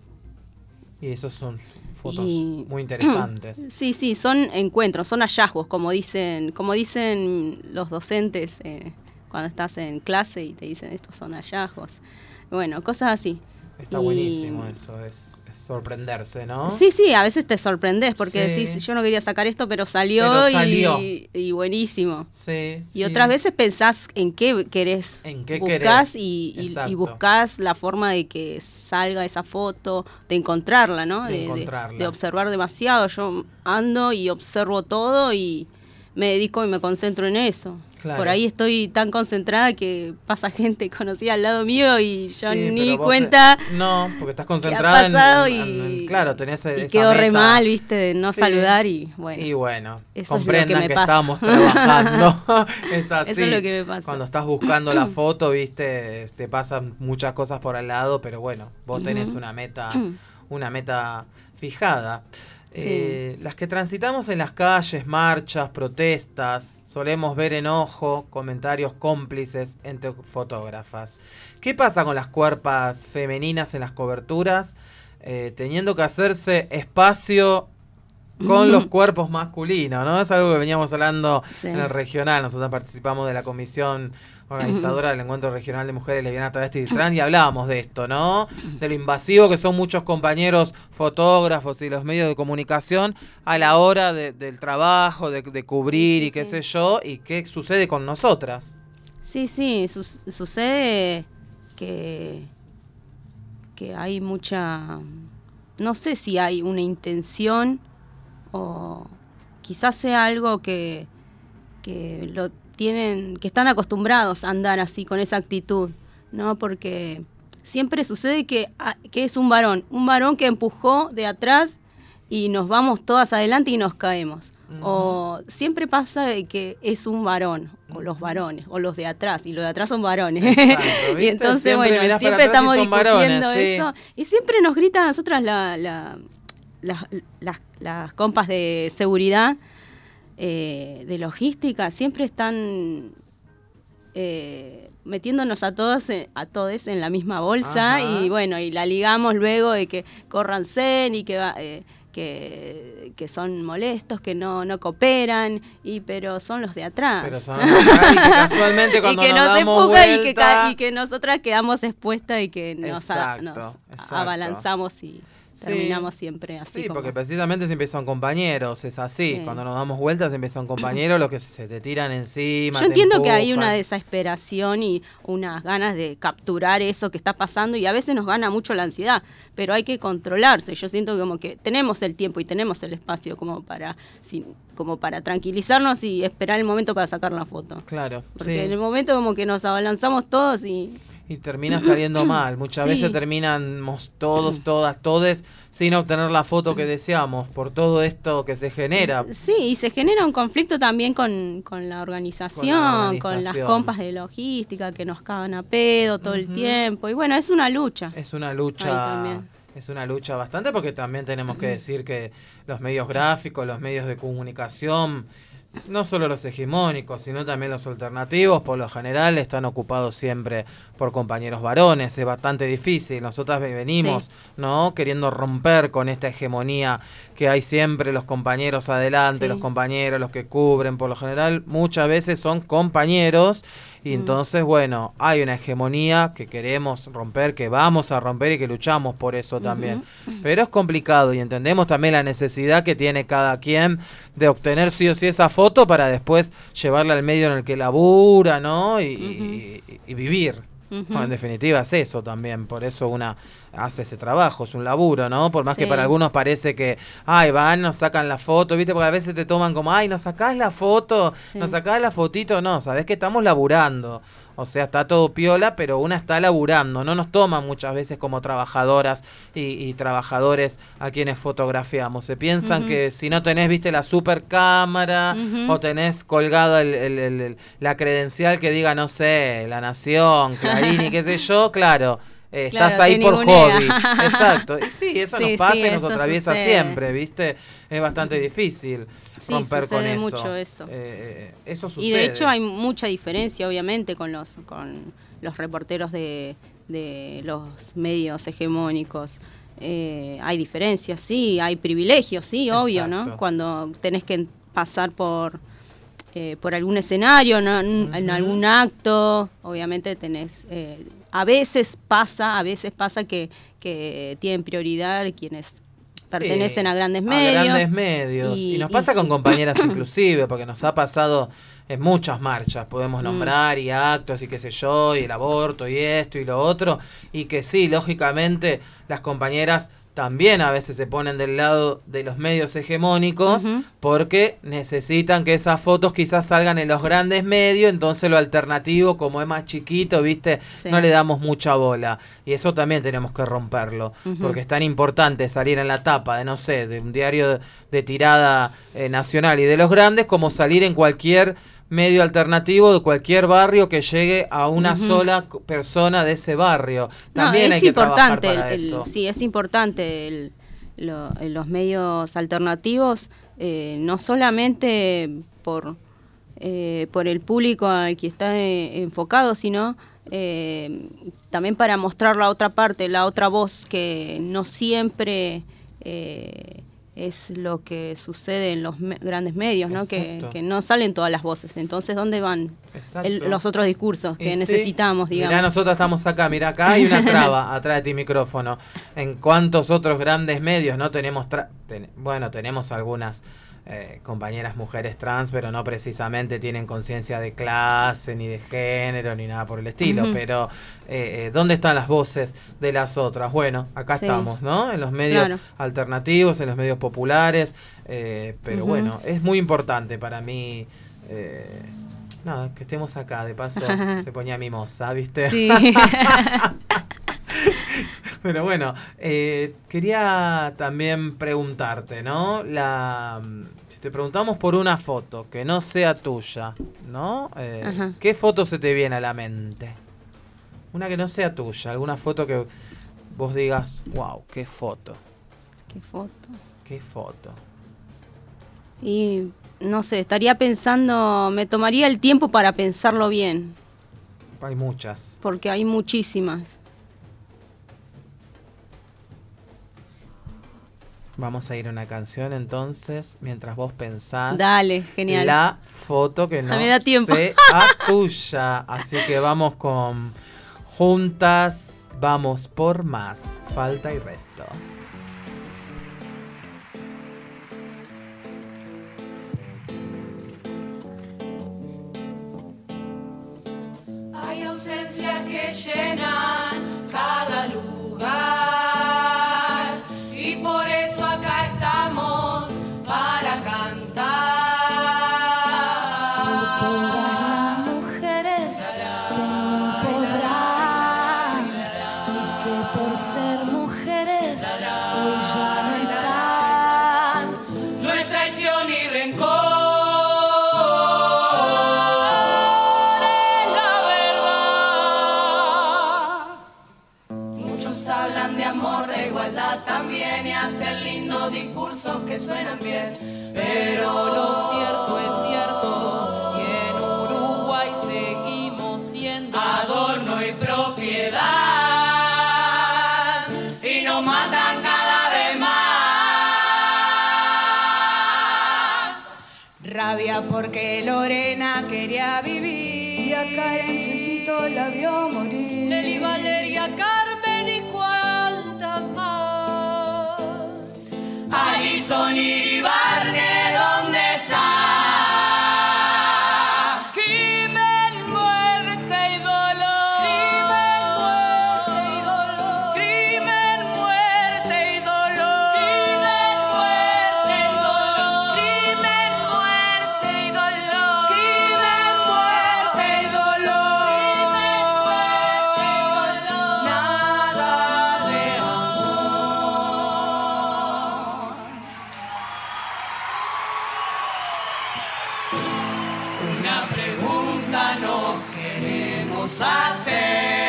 Y esos son fotos y, muy interesantes. Sí, sí, son encuentros, son hallazgos, como dicen, como dicen los docentes eh, cuando estás en clase y te dicen estos son hallazgos. Bueno, cosas así. Está y, buenísimo eso, es, es sorprenderse, ¿no? Sí, sí, a veces te sorprendes porque sí. decís, yo no quería sacar esto, pero salió, pero salió. Y, y buenísimo. Sí, y sí. otras veces pensás en qué querés. En qué buscás querés. Y, y, y buscás la forma de que salga esa foto, de encontrarla, ¿no? De, de, encontrarla. De, de observar demasiado. Yo ando y observo todo y me dedico y me concentro en eso. Claro. Por ahí estoy tan concentrada que pasa gente conocida al lado mío y yo sí, ni cuenta. Se, no, porque estás concentrada en, en, en, en. Claro, tenés y esa quedó meta. Re mal, viste, de no sí. saludar y bueno. Y bueno, eso comprendan es lo que, me que pasa. estamos trabajando. Es así. Eso es lo que me pasa. Cuando estás buscando la foto, viste, te pasan muchas cosas por al lado, pero bueno, vos tenés uh-huh. una meta, una meta fijada. Sí. Eh, las que transitamos en las calles, marchas, protestas, solemos ver enojo, comentarios cómplices entre fotógrafas. ¿Qué pasa con las cuerpas femeninas en las coberturas? Eh, teniendo que hacerse espacio con mm. los cuerpos masculinos, ¿no? Es algo que veníamos hablando sí. en el regional. Nosotros participamos de la comisión organizadora del Encuentro Regional de Mujeres Lesbianas, Travestis y Trans, y hablábamos de esto, ¿no? De lo invasivo que son muchos compañeros fotógrafos y los medios de comunicación a la hora de, del trabajo, de, de cubrir sí, y qué sí. sé yo, y qué sucede con nosotras. Sí, sí, su, sucede que, que hay mucha... No sé si hay una intención o quizás sea algo que... que lo tienen, que están acostumbrados a andar así, con esa actitud, ¿no? Porque siempre sucede que, que es un varón, un varón que empujó de atrás y nos vamos todas adelante y nos caemos. Uh-huh. O siempre pasa que es un varón, o los varones, o los de atrás, y los de atrás son varones. Exacto, y entonces, siempre bueno, siempre estamos discutiendo varones, eso. Sí. Y siempre nos gritan a nosotras la, la, la, las, las compas de seguridad, eh, de logística, siempre están eh, metiéndonos a todos a todos en la misma bolsa. Ajá. Y bueno, y la ligamos luego de que córranse y que va... Eh, Que, que son molestos, que no, no cooperan, y pero son los de atrás. Pero son los de atrás y que casualmente cuando y que nos, nos damos vuelta... Y que, y que nosotras quedamos expuestas y que nos, exacto, a, nos exacto. abalanzamos y sí. terminamos siempre así. Sí, como... porque precisamente siempre son compañeros, es así. Sí. Cuando nos damos vueltas siempre son compañeros los que se te tiran encima. Yo entiendo empujan. Que hay una desesperación y unas ganas de capturar eso que está pasando, y a veces nos gana mucho la ansiedad, pero hay que controlarse. Yo siento como que tenemos el tiempo y tenemos el espacio como para si, como para tranquilizarnos y esperar el momento para sacar la foto. Claro. Porque sí. en el momento como que nos abalanzamos todos y... Y termina saliendo mal. Muchas sí. veces terminamos todos, todas, todes sin obtener la foto que deseamos por todo esto que se genera. Sí, y se genera un conflicto también con, con, la, organización, con la organización, con las compas de logística que nos cagan a pedo todo uh-huh. el tiempo. Y bueno, es una lucha. Es una lucha. Es una lucha bastante, porque también tenemos que decir que los medios gráficos, los medios de comunicación, no solo los hegemónicos, sino también los alternativos, por lo general están ocupados siempre por compañeros varones. Es bastante difícil. Nosotras venimos, sí. ¿no? queriendo romper con esta hegemonía que hay siempre, los compañeros adelante, sí. los compañeros, los que cubren. Por lo general, muchas veces son compañeros. Y entonces, bueno, hay una hegemonía que queremos romper, que vamos a romper y que luchamos por eso también. Uh-huh. Pero es complicado y entendemos también la necesidad que tiene cada quien de obtener sí o sí esa foto para después llevarla al medio en el que labura, ¿no? Y, uh-huh. y, y vivir. Uh-huh. Bueno, en definitiva es eso también, por eso una hace ese trabajo, es un laburo, ¿no? Por más sí. que para algunos parece que, ay, van, nos sacan la foto, ¿viste? Porque a veces te toman como, ay, nos sacás la foto, sí. nos sacás la fotito, no, sabés que estamos laburando. O sea, está todo piola, pero una está laburando. No nos toman muchas veces como trabajadoras y, y trabajadores a quienes fotografiamos. Se piensan uh-huh. que si no tenés, viste, la super cámara uh-huh. o tenés colgado el, el, el, el, la credencial que diga, no sé, La Nación, Clarín y qué sé yo, claro. Eh, claro, estás ahí por hobby. Exacto. Y sí, eso sí, nos pasa sí, y nos atraviesa sucede. Siempre, ¿viste? Es bastante difícil sí, romper con eso. Mucho eso. Eh, eso sucede. Y de hecho hay mucha diferencia, obviamente, con los con los reporteros de, de los medios hegemónicos. Eh, hay diferencias, sí, hay privilegios, sí, obvio, exacto. ¿no? Cuando tenés que pasar por... Eh, por algún escenario, ¿no? uh-huh. en algún acto, obviamente tenés, eh, a veces pasa, a veces pasa que, que tienen prioridad quienes pertenecen sí, a grandes medios. A grandes medios. Y, y nos pasa y con sí. compañeras inclusive, porque nos ha pasado en muchas marchas, podemos nombrar, mm. y actos, y qué sé yo, y el aborto, y esto, y lo otro, y que sí, lógicamente, las compañeras también a veces se ponen del lado de los medios hegemónicos uh-huh. porque necesitan que esas fotos quizás salgan en los grandes medios, entonces lo alternativo, como es más chiquito, viste, sí. no le damos mucha bola. Y eso también tenemos que romperlo, uh-huh. porque es tan importante salir en la tapa de, no sé, de un diario de, de tirada eh, nacional y de los grandes, como salir en cualquier medio alternativo de cualquier barrio que llegue a una uh-huh. sola persona de ese barrio. También no, hay que trabajar para el, eso. Sí, es importante el, lo, los medios alternativos, eh, no solamente por, eh, por el público al que está eh, enfocado, sino eh, también para mostrar la otra parte, la otra voz que no siempre... Eh, es lo que sucede en los me- grandes medios, ¿no? Que, que no salen todas las voces. Entonces, ¿dónde van el, los otros discursos que y necesitamos, sí. digamos? Mirá, nosotros estamos acá, mirá, acá hay una traba atrás de ti micrófono. En cuántos otros grandes medios no tenemos... Tra- ten- bueno, tenemos algunas... Eh, compañeras mujeres trans, pero no precisamente tienen conciencia de clase, ni de género, ni nada por el estilo. Uh-huh. Pero, eh, eh, ¿dónde están las voces de las otras? Bueno, acá sí. estamos, ¿no? En los medios claro. alternativos, en los medios populares. Eh, pero uh-huh. bueno, es muy importante para mí Eh, nada, que estemos acá. De paso se ponía mimosa, ¿viste? Sí. Pero bueno, eh, quería también preguntarte, ¿no? La, si te preguntamos por una foto que no sea tuya, ¿no? Eh, ¿Qué foto se te viene a la mente? Una que no sea tuya, alguna foto que vos digas, wow, qué foto. ¿Qué foto? ¿Qué foto? Y no sé, estaría pensando, me tomaría el tiempo para pensarlo bien. Hay muchas. Porque hay muchísimas. Vamos a ir a una canción entonces, mientras vos pensás. Dale, genial. La foto que no me da tiempo. sea tuya. Así que vamos con Juntas, vamos por más. Falta y resto. Hay ausencias que llenan cada lugar. Y por eso acá estamos para cantar. Por todas las mujeres que no podrán y que por ser mujeres hoy ya no están. No es traición ni rencor, es la verdad. Muchos hablan de amor, de igualdad también, y hacen lindos discursos que suenan bien, pero lo cierto es cierto, y en Uruguay seguimos siendo adorno y propiedad, y nos matan cada vez más. Rabia porque Lorena quería vivir, y a Karen su hijito la vio morir, Nelly Valeria, Carmen y cuántas más. Alison y Barney, ¿dónde está? Crimen, muerte y dolor. Crimen, muerte y dolor. Crimen, muerte y dolor. Crimen, muerte y dolor. Crimen, muerte y dolor. Crimen, muerte y dolor. Crimen, muerte y dolor. Nada de amor. Una pregunta nos queremos hacer.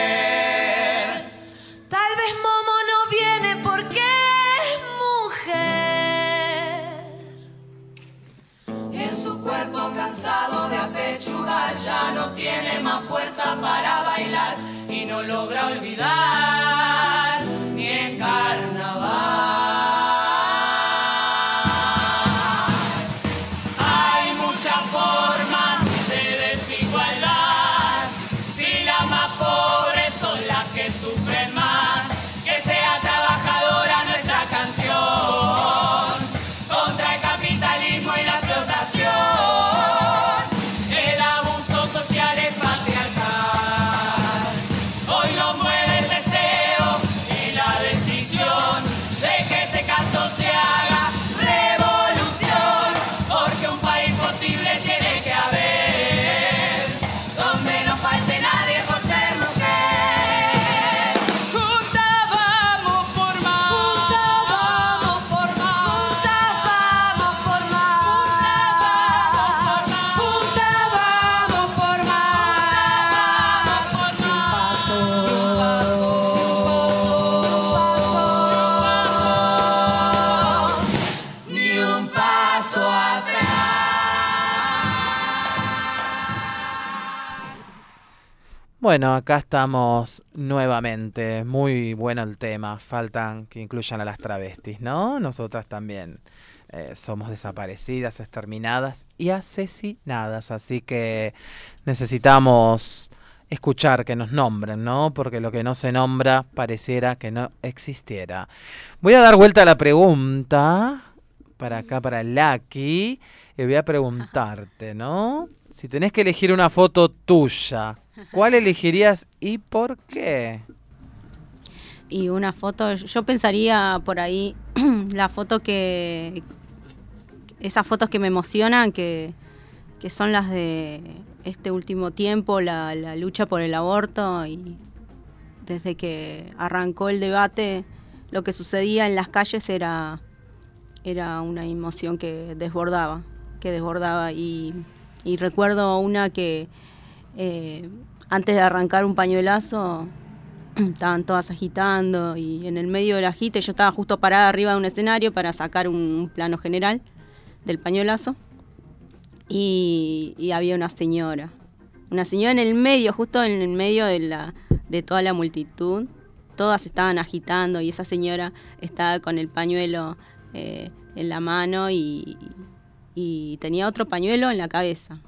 Tal vez Momo no viene porque es mujer. En su cuerpo cansado de apechugar ya no tiene más fuerza para bailar y no logra olvidar ni en carnaval. Hay muchas formas de desigualdad. Si las más pobres son las que sufren más, que sea trabajadora nuestra canción contra el capitalismo y la explotación. El abuso social es patriarcal. Hoy nos mueve el deseo y la decisión de que este canto se haga revolución, porque un país posible tiene que haber, donde no falte nadie por ser mujer. Juntas vamos por más. Juntas vamos por más. Juntas vamos por más. Juntas vamos por más. Un paso, ni un paso atrás. Bueno, acá estamos nuevamente. Muy bueno el tema. Faltan que incluyan a las travestis, ¿no? Nosotras también eh, somos desaparecidas, exterminadas y asesinadas. Así que necesitamos escuchar que nos nombren, ¿no? Porque lo que no se nombra pareciera que no existiera. Voy a dar vuelta a la pregunta para acá, para Lucky, y voy a preguntarte, ¿no? Si tenés que elegir una foto tuya, ¿cuál elegirías y por qué? Y una foto, yo pensaría por ahí, la foto que, esas fotos que me emocionan, que que son las de este último tiempo, la, la lucha por el aborto, y desde que arrancó el debate, lo que sucedía en las calles era, era una emoción que desbordaba, que desbordaba, y, y recuerdo una que eh, antes de arrancar un pañuelazo estaban todas agitando, y en el medio del agite yo estaba justo parada arriba de un escenario para sacar un, un plano general del pañuelazo, y, y había una señora, una señora en el medio, justo en el medio de la de toda la multitud, todas estaban agitando, y esa señora estaba con el pañuelo eh, en la mano y, y tenía otro pañuelo en la cabeza,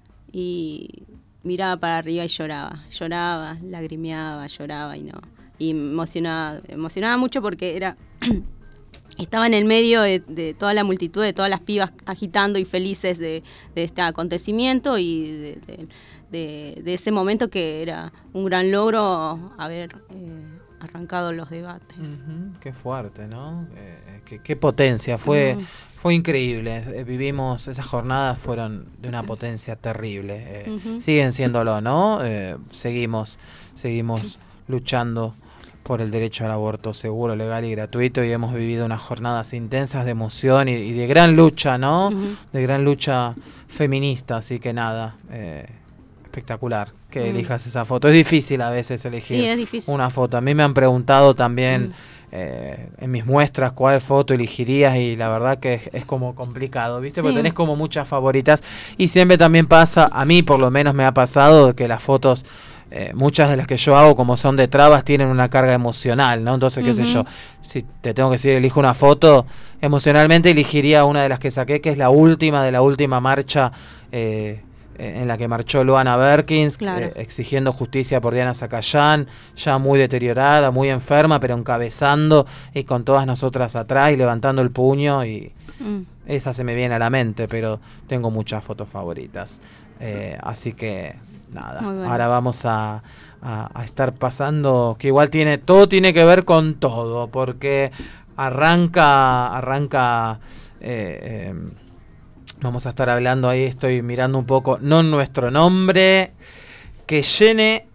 y miraba para arriba y lloraba, lloraba, lagrimeaba, lloraba y no, y emocionaba, emocionaba mucho porque era estaba en el medio de, de toda la multitud, de todas las pibas agitando y felices de, de este acontecimiento y de, de, de, de ese momento que era un gran logro haber eh, arrancado los debates. Uh-huh. Qué fuerte, ¿no? Eh, qué, qué potencia, fue... Uh-huh. Fue increíble, eh, vivimos, esas jornadas fueron de una potencia terrible, eh, uh-huh. siguen siéndolo, ¿no? Eh, seguimos, seguimos luchando por el derecho al aborto seguro, legal y gratuito, y hemos vivido unas jornadas intensas de emoción y, y de gran lucha, ¿no? Uh-huh. De gran lucha feminista, así que nada, eh, espectacular que uh-huh. elijas esa foto. Es difícil a veces elegir sí, es difícil. Una foto. A mí me han preguntado también... Uh-huh. Eh, en mis muestras cuál foto elegirías, y la verdad que es, es como complicado, ¿viste? Sí. Porque tenés como muchas favoritas, y siempre también pasa, a mí por lo menos me ha pasado que las fotos, eh, muchas de las que yo hago como son de trabas, tienen una carga emocional, ¿no? Entonces, qué uh-huh. sé yo, si te tengo que decir elijo una foto, emocionalmente elegiría una de las que saqué, que es la última de la última marcha eh, en la que marchó Luana Berkins, claro. eh, exigiendo justicia por Diana Zacayán, ya muy deteriorada, muy enferma, pero encabezando y con todas nosotras atrás y levantando el puño, y mm. esa se me viene a la mente, pero tengo muchas fotos favoritas. Eh, así que nada, bueno. Ahora vamos a, a, a estar pasando, que igual tiene todo tiene que ver con todo, porque arranca, arranca... Eh, eh, Vamos a estar hablando ahí, estoy mirando un poco, no nuestro nombre, que llene,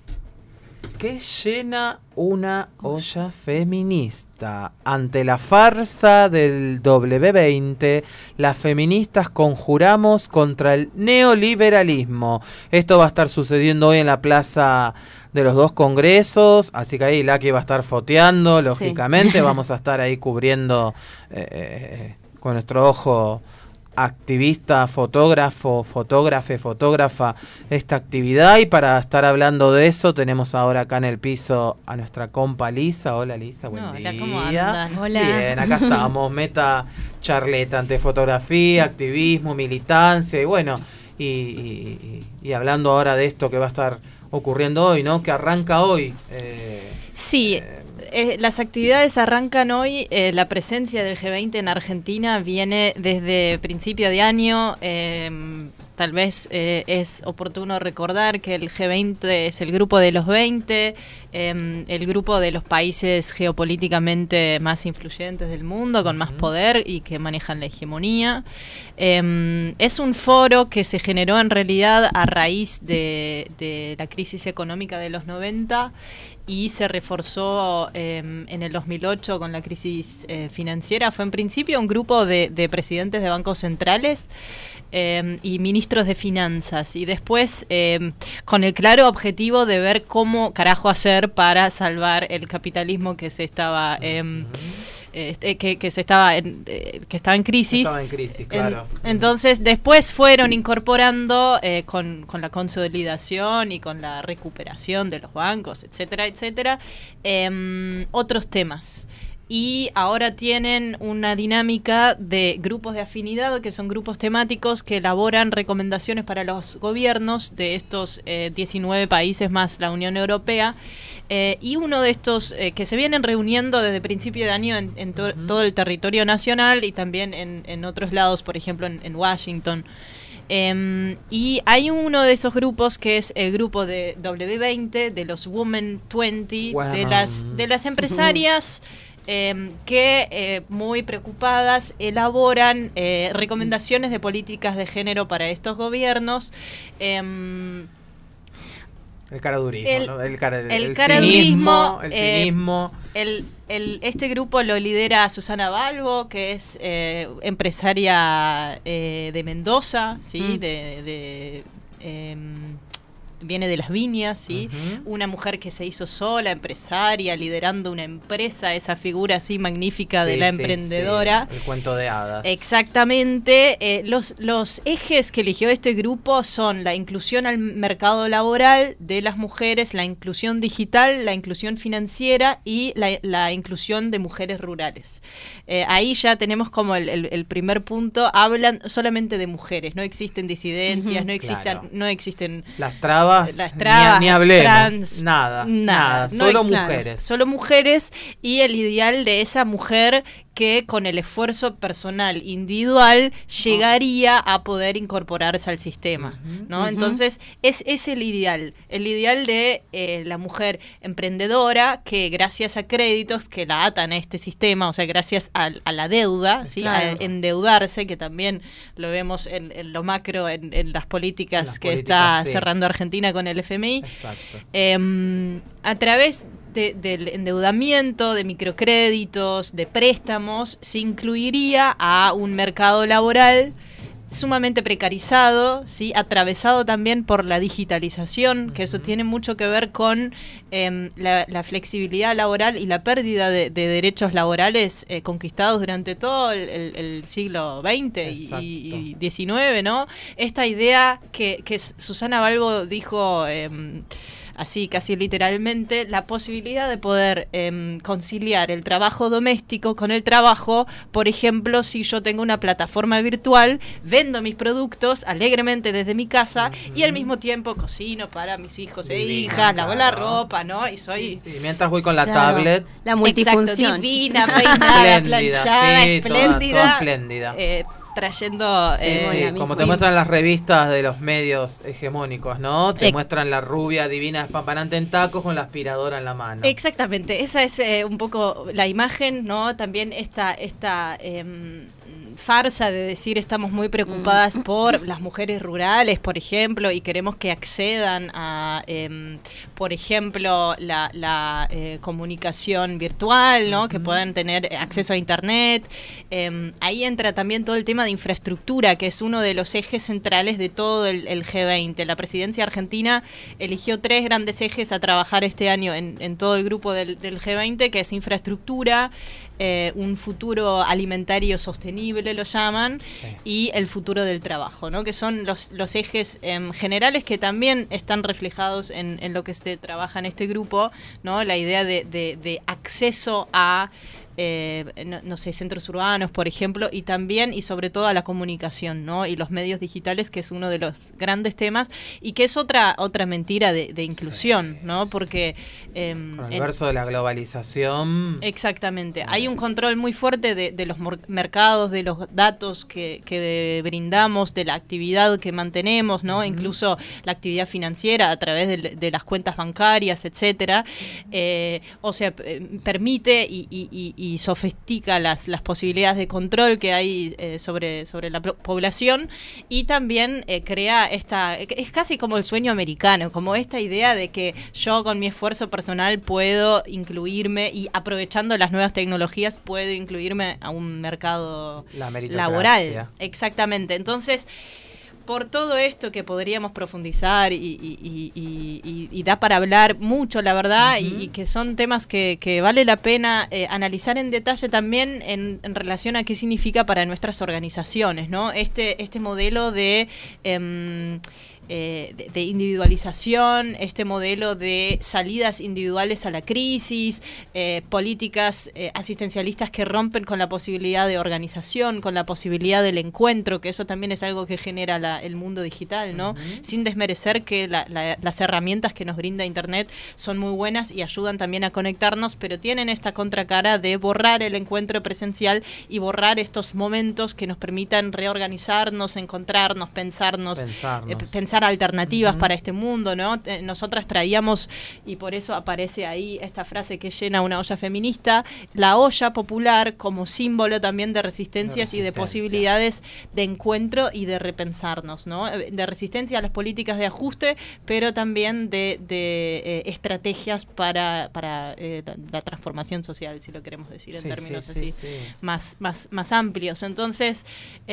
que llena una olla feminista. Ante la farsa del doble u veinte, las feministas conjuramos contra el neoliberalismo. Esto va a estar sucediendo hoy en la Plaza de los Dos Congresos, así que ahí Laki va a estar foteando, lógicamente, sí. Vamos a estar ahí cubriendo eh, eh, con nuestro ojo... activista, fotógrafo, fotógrafe, fotógrafa, esta actividad, y para estar hablando de eso tenemos ahora acá en el piso a nuestra compa Lisa. Hola Lisa, buen no, día. ¿Cómo andan? Hola. Bien, acá estamos, meta charleta ante fotografía, activismo, militancia, y bueno, y, y, y hablando ahora de esto que va a estar ocurriendo hoy, ¿no? Que arranca hoy. Eh, sí, eh, Eh, las actividades arrancan hoy. Eh, la presencia del G veinte en Argentina viene desde principio de año. Eh, tal vez eh, es oportuno recordar que el G veinte es el grupo de los veinte, eh, el grupo de los países geopolíticamente más influyentes del mundo, con más poder y que manejan la hegemonía. Eh, es un foro que se generó en realidad a raíz de, de la crisis económica de los noventa, y se reforzó eh, en el dos mil ocho con la crisis eh, financiera. Fue en principio un grupo de, de presidentes de bancos centrales eh, y ministros de finanzas, y después eh, con el claro objetivo de ver cómo carajo hacer para salvar el capitalismo que se estaba... Eh, Este, que, que se estaba en, eh, que estaba en crisis. Estaba en crisis, claro. En, entonces después fueron incorporando eh, con, con la consolidación y con la recuperación de los bancos, etcétera, etcétera, eh, otros temas. Y ahora tienen una dinámica de grupos de afinidad, que son grupos temáticos que elaboran recomendaciones para los gobiernos de estos eh, diecinueve países más la Unión Europea. Eh, y uno de estos eh, que se vienen reuniendo desde principio de año en, en to- uh-huh. todo el territorio nacional, y también en, en otros lados, por ejemplo en, en Washington. Um, y hay uno de esos grupos que es el grupo de doble u veinte, de los Women veinte, wow. de las de las empresarias eh, que eh, muy preocupadas elaboran eh, recomendaciones de políticas de género para estos gobiernos. Eh, El caradurismo, el, ¿no? El, cara, el, el caradurismo, cinismo, el eh, cinismo. El, el, este grupo lo lidera Susana Balbo, que es eh, empresaria eh, de Mendoza, ¿sí? Mm. De... de eh, viene de las viñas, ¿sí? Uh-huh. Una mujer que se hizo sola, empresaria, liderando una empresa, esa figura así magnífica sí, de la sí, emprendedora. Sí. El cuento de hadas. Exactamente. Eh, los, los ejes que eligió este grupo son la inclusión al mercado laboral de las mujeres, la inclusión digital, la inclusión financiera y la, la inclusión de mujeres rurales. Eh, ahí ya tenemos como el, el, el primer punto. Hablan solamente de mujeres, no existen disidencias, uh-huh. no existen, claro. no existen las trabas. Las trabas, ni, ni hablemos, trans, nada, nada, nada, solo no, mujeres. Nada, solo mujeres y el ideal de esa mujer que con el esfuerzo personal individual llegaría a poder incorporarse al sistema, uh-huh, ¿no? Uh-huh. Entonces, es, es el ideal, el ideal de eh, la mujer emprendedora que gracias a créditos que la atan a este sistema, o sea, gracias a, a la deuda, ¿sí? Claro. A endeudarse, que también lo vemos en, en lo macro, en, en las políticas en las que políticas, está sí. cerrando Argentina con el F M I. Exacto. Eh, a través de, del endeudamiento, de microcréditos, de préstamos, se incluiría a un mercado laboral sumamente precarizado, ¿sí? Atravesado también por la digitalización, uh-huh. que eso tiene mucho que ver con eh, la, la flexibilidad laboral y la pérdida de, de derechos laborales eh, conquistados durante todo el, el, el siglo veinte y, y diecinueve, ¿no? Esta idea que, que Susana Balbo dijo... Eh, así casi literalmente, la posibilidad de poder eh, conciliar el trabajo doméstico con el trabajo, por ejemplo, si yo tengo una plataforma virtual, vendo mis productos alegremente desde mi casa uh-huh. y al mismo tiempo cocino para mis hijos e divina, hijas, lavo claro. la ropa, ¿no? Y soy... Sí, sí. Mientras voy con la claro. tablet. La multifunción. Exacto, divina, peinada, planchada, sí, espléndida. Toda, toda espléndida. Eh, trayendo sí, eh, sí, como te muestran las revistas de los medios hegemónicos, ¿no? Te eh, muestran la rubia divina espampanante en tacos con la aspiradora en la mano. Exactamente, esa es eh, un poco la imagen, ¿no? También esta esta eh, farsa de decir estamos muy preocupadas mm. por las mujeres rurales, por ejemplo, y queremos que accedan a, eh, por ejemplo, la, la eh, comunicación virtual, ¿no? Mm. Que puedan tener acceso a internet. Eh, ahí entra también todo el tema de infraestructura, que es uno de los ejes centrales de todo el, el G veinte. La presidencia argentina eligió tres grandes ejes a trabajar este año en, en todo el grupo del, del G veinte, que es infraestructura, eh, un futuro alimentario sostenible, lo llaman, sí. y el futuro del trabajo, ¿no? Que son los, los ejes eh, generales que también están reflejados en, en lo que se trabaja en este grupo, ¿no? La idea de, de, de acceso a Eh, no, no sé, centros urbanos, por ejemplo, y también y sobre todo a la comunicación, ¿no? Y los medios digitales, que es uno de los grandes temas y que es otra otra mentira de, de inclusión, sí. ¿no? Porque eh, con el en, verso de la globalización. Exactamente. Hay un control muy fuerte de, de los mercados, de los datos que, que brindamos, de la actividad que mantenemos, ¿no? Uh-huh. Incluso la actividad financiera a través de, de las cuentas bancarias, etcétera. Eh, o sea, permite y, y, y y sofistica las, las posibilidades de control que hay eh, sobre, sobre la población y también eh, crea esta, es casi como el sueño americano, como esta idea de que yo con mi esfuerzo personal puedo incluirme y aprovechando las nuevas tecnologías puedo incluirme a un mercado laboral. Exactamente. Entonces, por todo esto que podríamos profundizar y, y, y, y, y, y da para hablar mucho, la verdad, uh-huh. y, y que son temas que, que vale la pena eh, analizar en detalle también en, en relación a qué significa para nuestras organizaciones, ¿no? Este, este modelo de... Eh, Eh, de, de individualización, este modelo de salidas individuales a la crisis, eh, políticas eh, asistencialistas que rompen con la posibilidad de organización, con la posibilidad del encuentro, que eso también es algo que genera la, el mundo digital, ¿no? Uh-huh. Sin desmerecer que la, la, las herramientas que nos brinda Internet son muy buenas y ayudan también a conectarnos, pero tienen esta contracara de borrar el encuentro presencial y borrar estos momentos que nos permitan reorganizarnos, encontrarnos, pensarnos, pensarnos. Eh, pensar buscar alternativas uh-huh. para este mundo, ¿no? Eh, nosotras traíamos, y por eso aparece ahí esta frase que llena una olla feminista, la olla popular como símbolo también de resistencias y de posibilidades de encuentro y de repensarnos, ¿no? De resistencia a las políticas de ajuste, pero también de, de eh, estrategias para, para eh, la, la transformación social, si lo queremos decir en sí, términos sí, así sí, sí. Más, más, más amplios. Entonces,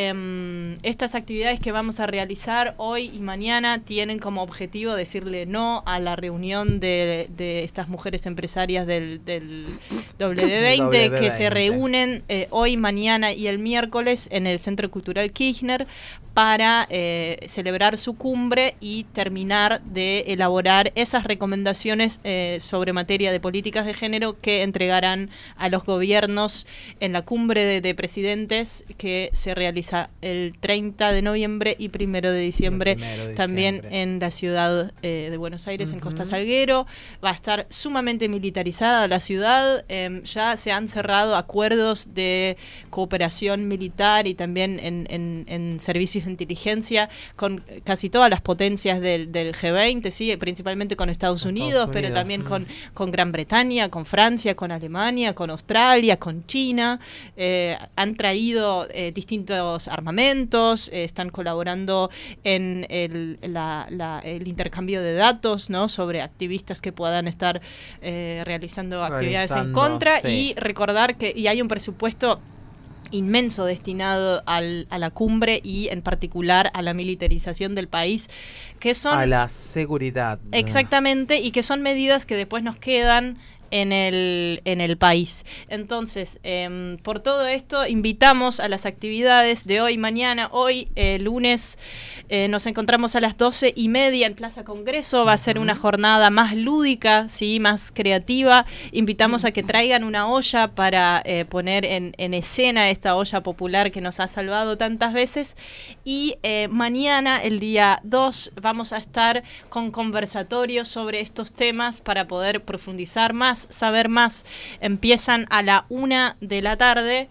eh, estas actividades que vamos a realizar hoy y mañana tienen como objetivo decirle no a la reunión de, de estas mujeres empresarias del, del doble u veinte, doble u veinte que se reúnen eh, hoy, mañana y el miércoles en el Centro Cultural Kirchner para eh, celebrar su cumbre y terminar de elaborar esas recomendaciones eh, sobre materia de políticas de género que entregarán a los gobiernos en la cumbre de, de presidentes que se realiza el treinta de noviembre y primero de diciembre, primero de también diciembre. En la ciudad eh, de Buenos Aires, uh-huh. en Costa Salguero. Va a estar sumamente militarizada la ciudad, eh, ya se han cerrado acuerdos de cooperación militar y también en, en, en servicios de inteligencia con casi todas las potencias del, del G veinte, ¿sí? Principalmente con Estados Unidos, Estados Unidos pero también mm. con, con Gran Bretaña, con Francia, con Alemania, con Australia, con China. Eh, han traído eh, distintos armamentos, eh, están colaborando en el, la, la, el intercambio de datos, ¿no? Sobre activistas que puedan estar eh, realizando actividades Realizando, en contra sí. y recordar que y hay un presupuesto inmenso destinado al, a la cumbre y en particular a la militarización del país, que son... A la seguridad. Exactamente, y que son medidas que después nos quedan en el, en el país. Entonces, eh, por todo esto, invitamos a las actividades de hoy, mañana. Hoy, eh, lunes, eh, nos encontramos a las doce y media en Plaza Congreso. Va a ser una jornada más lúdica, ¿sí? Más creativa. Invitamos a que traigan una olla para eh, poner en, en escena esta olla popular que nos ha salvado tantas veces. Y eh, mañana, el día dos, vamos a estar con conversatorios sobre estos temas para poder profundizar más, saber más. Empiezan a la una de la tarde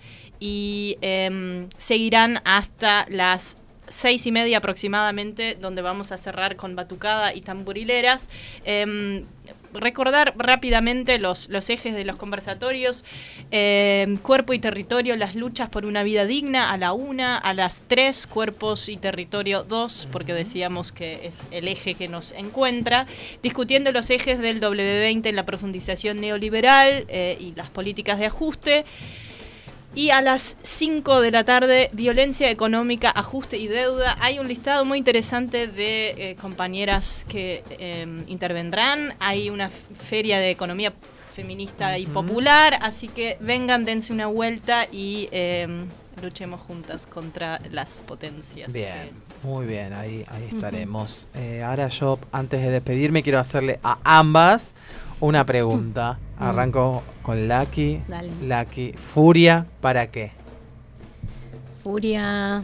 y eh, seguirán hasta las seis y media aproximadamente, donde vamos a cerrar con batucada y tamborileras. Eh, recordar rápidamente los, los ejes de los conversatorios: eh, cuerpo y territorio, las luchas por una vida digna, a la una, a las tres, cuerpos y territorio dos, porque decíamos que es el eje que nos encuentra, discutiendo los ejes del doble u veinte en la profundización neoliberal eh, y las políticas de ajuste. Y a las cinco de la tarde, violencia económica, ajuste y deuda. Hay un listado muy interesante de eh, compañeras que eh, intervendrán. Hay una feria de economía feminista y popular, así que vengan, dense una vuelta y eh, luchemos juntas contra las potencias. Bien, que... muy bien, ahí, ahí estaremos. Uh-huh. eh, ahora yo, antes de despedirme, quiero hacerle a ambas una pregunta. Uh-huh. Arranco con Lucky. Dale. Lucky, ¿furia para qué? Furia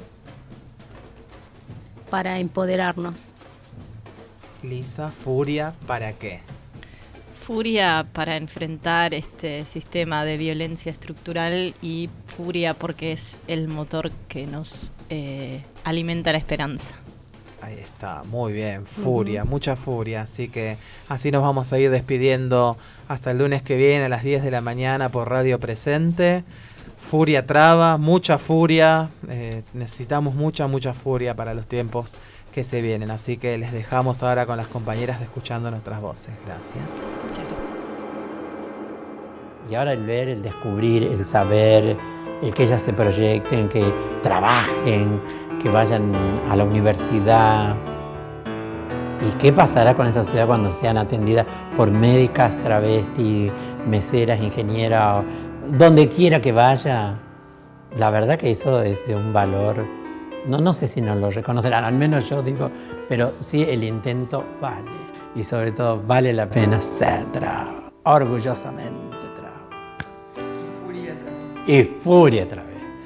para empoderarnos. Lisa, ¿furia para qué? Furia para enfrentar este sistema de violencia estructural y furia porque es el motor que nos eh, alimenta la esperanza. Ahí está, muy bien, furia, uh-huh. mucha furia, así que así nos vamos a ir despidiendo hasta el lunes que viene a las diez de la mañana por Radio Presente. Furia traba, mucha furia, eh, necesitamos mucha, mucha furia para los tiempos que se vienen, así que les dejamos ahora con las compañeras de Escuchando Nuestras Voces. Gracias. Muchas gracias. Y ahora el ver, el descubrir, el saber, el que ellas se proyecten, que trabajen, que vayan a la universidad. ¿Y qué pasará con esa sociedad cuando sean atendidas por médicas, travestis, meseras, ingenieras, donde quiera que vaya? La verdad que eso es de un valor, no, no sé si nos lo reconocerán, al menos yo digo, pero sí el intento vale. Y sobre todo vale la pena ser traba, orgullosamente traba. Y furia traba. Y furia traba.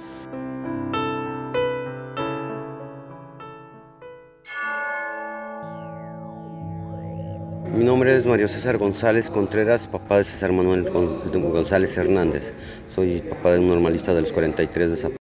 Mi nombre es Mario César González Contreras, papá de César Manuel González Hernández. Soy papá de un normalista de los cuarenta y tres de Zapopan.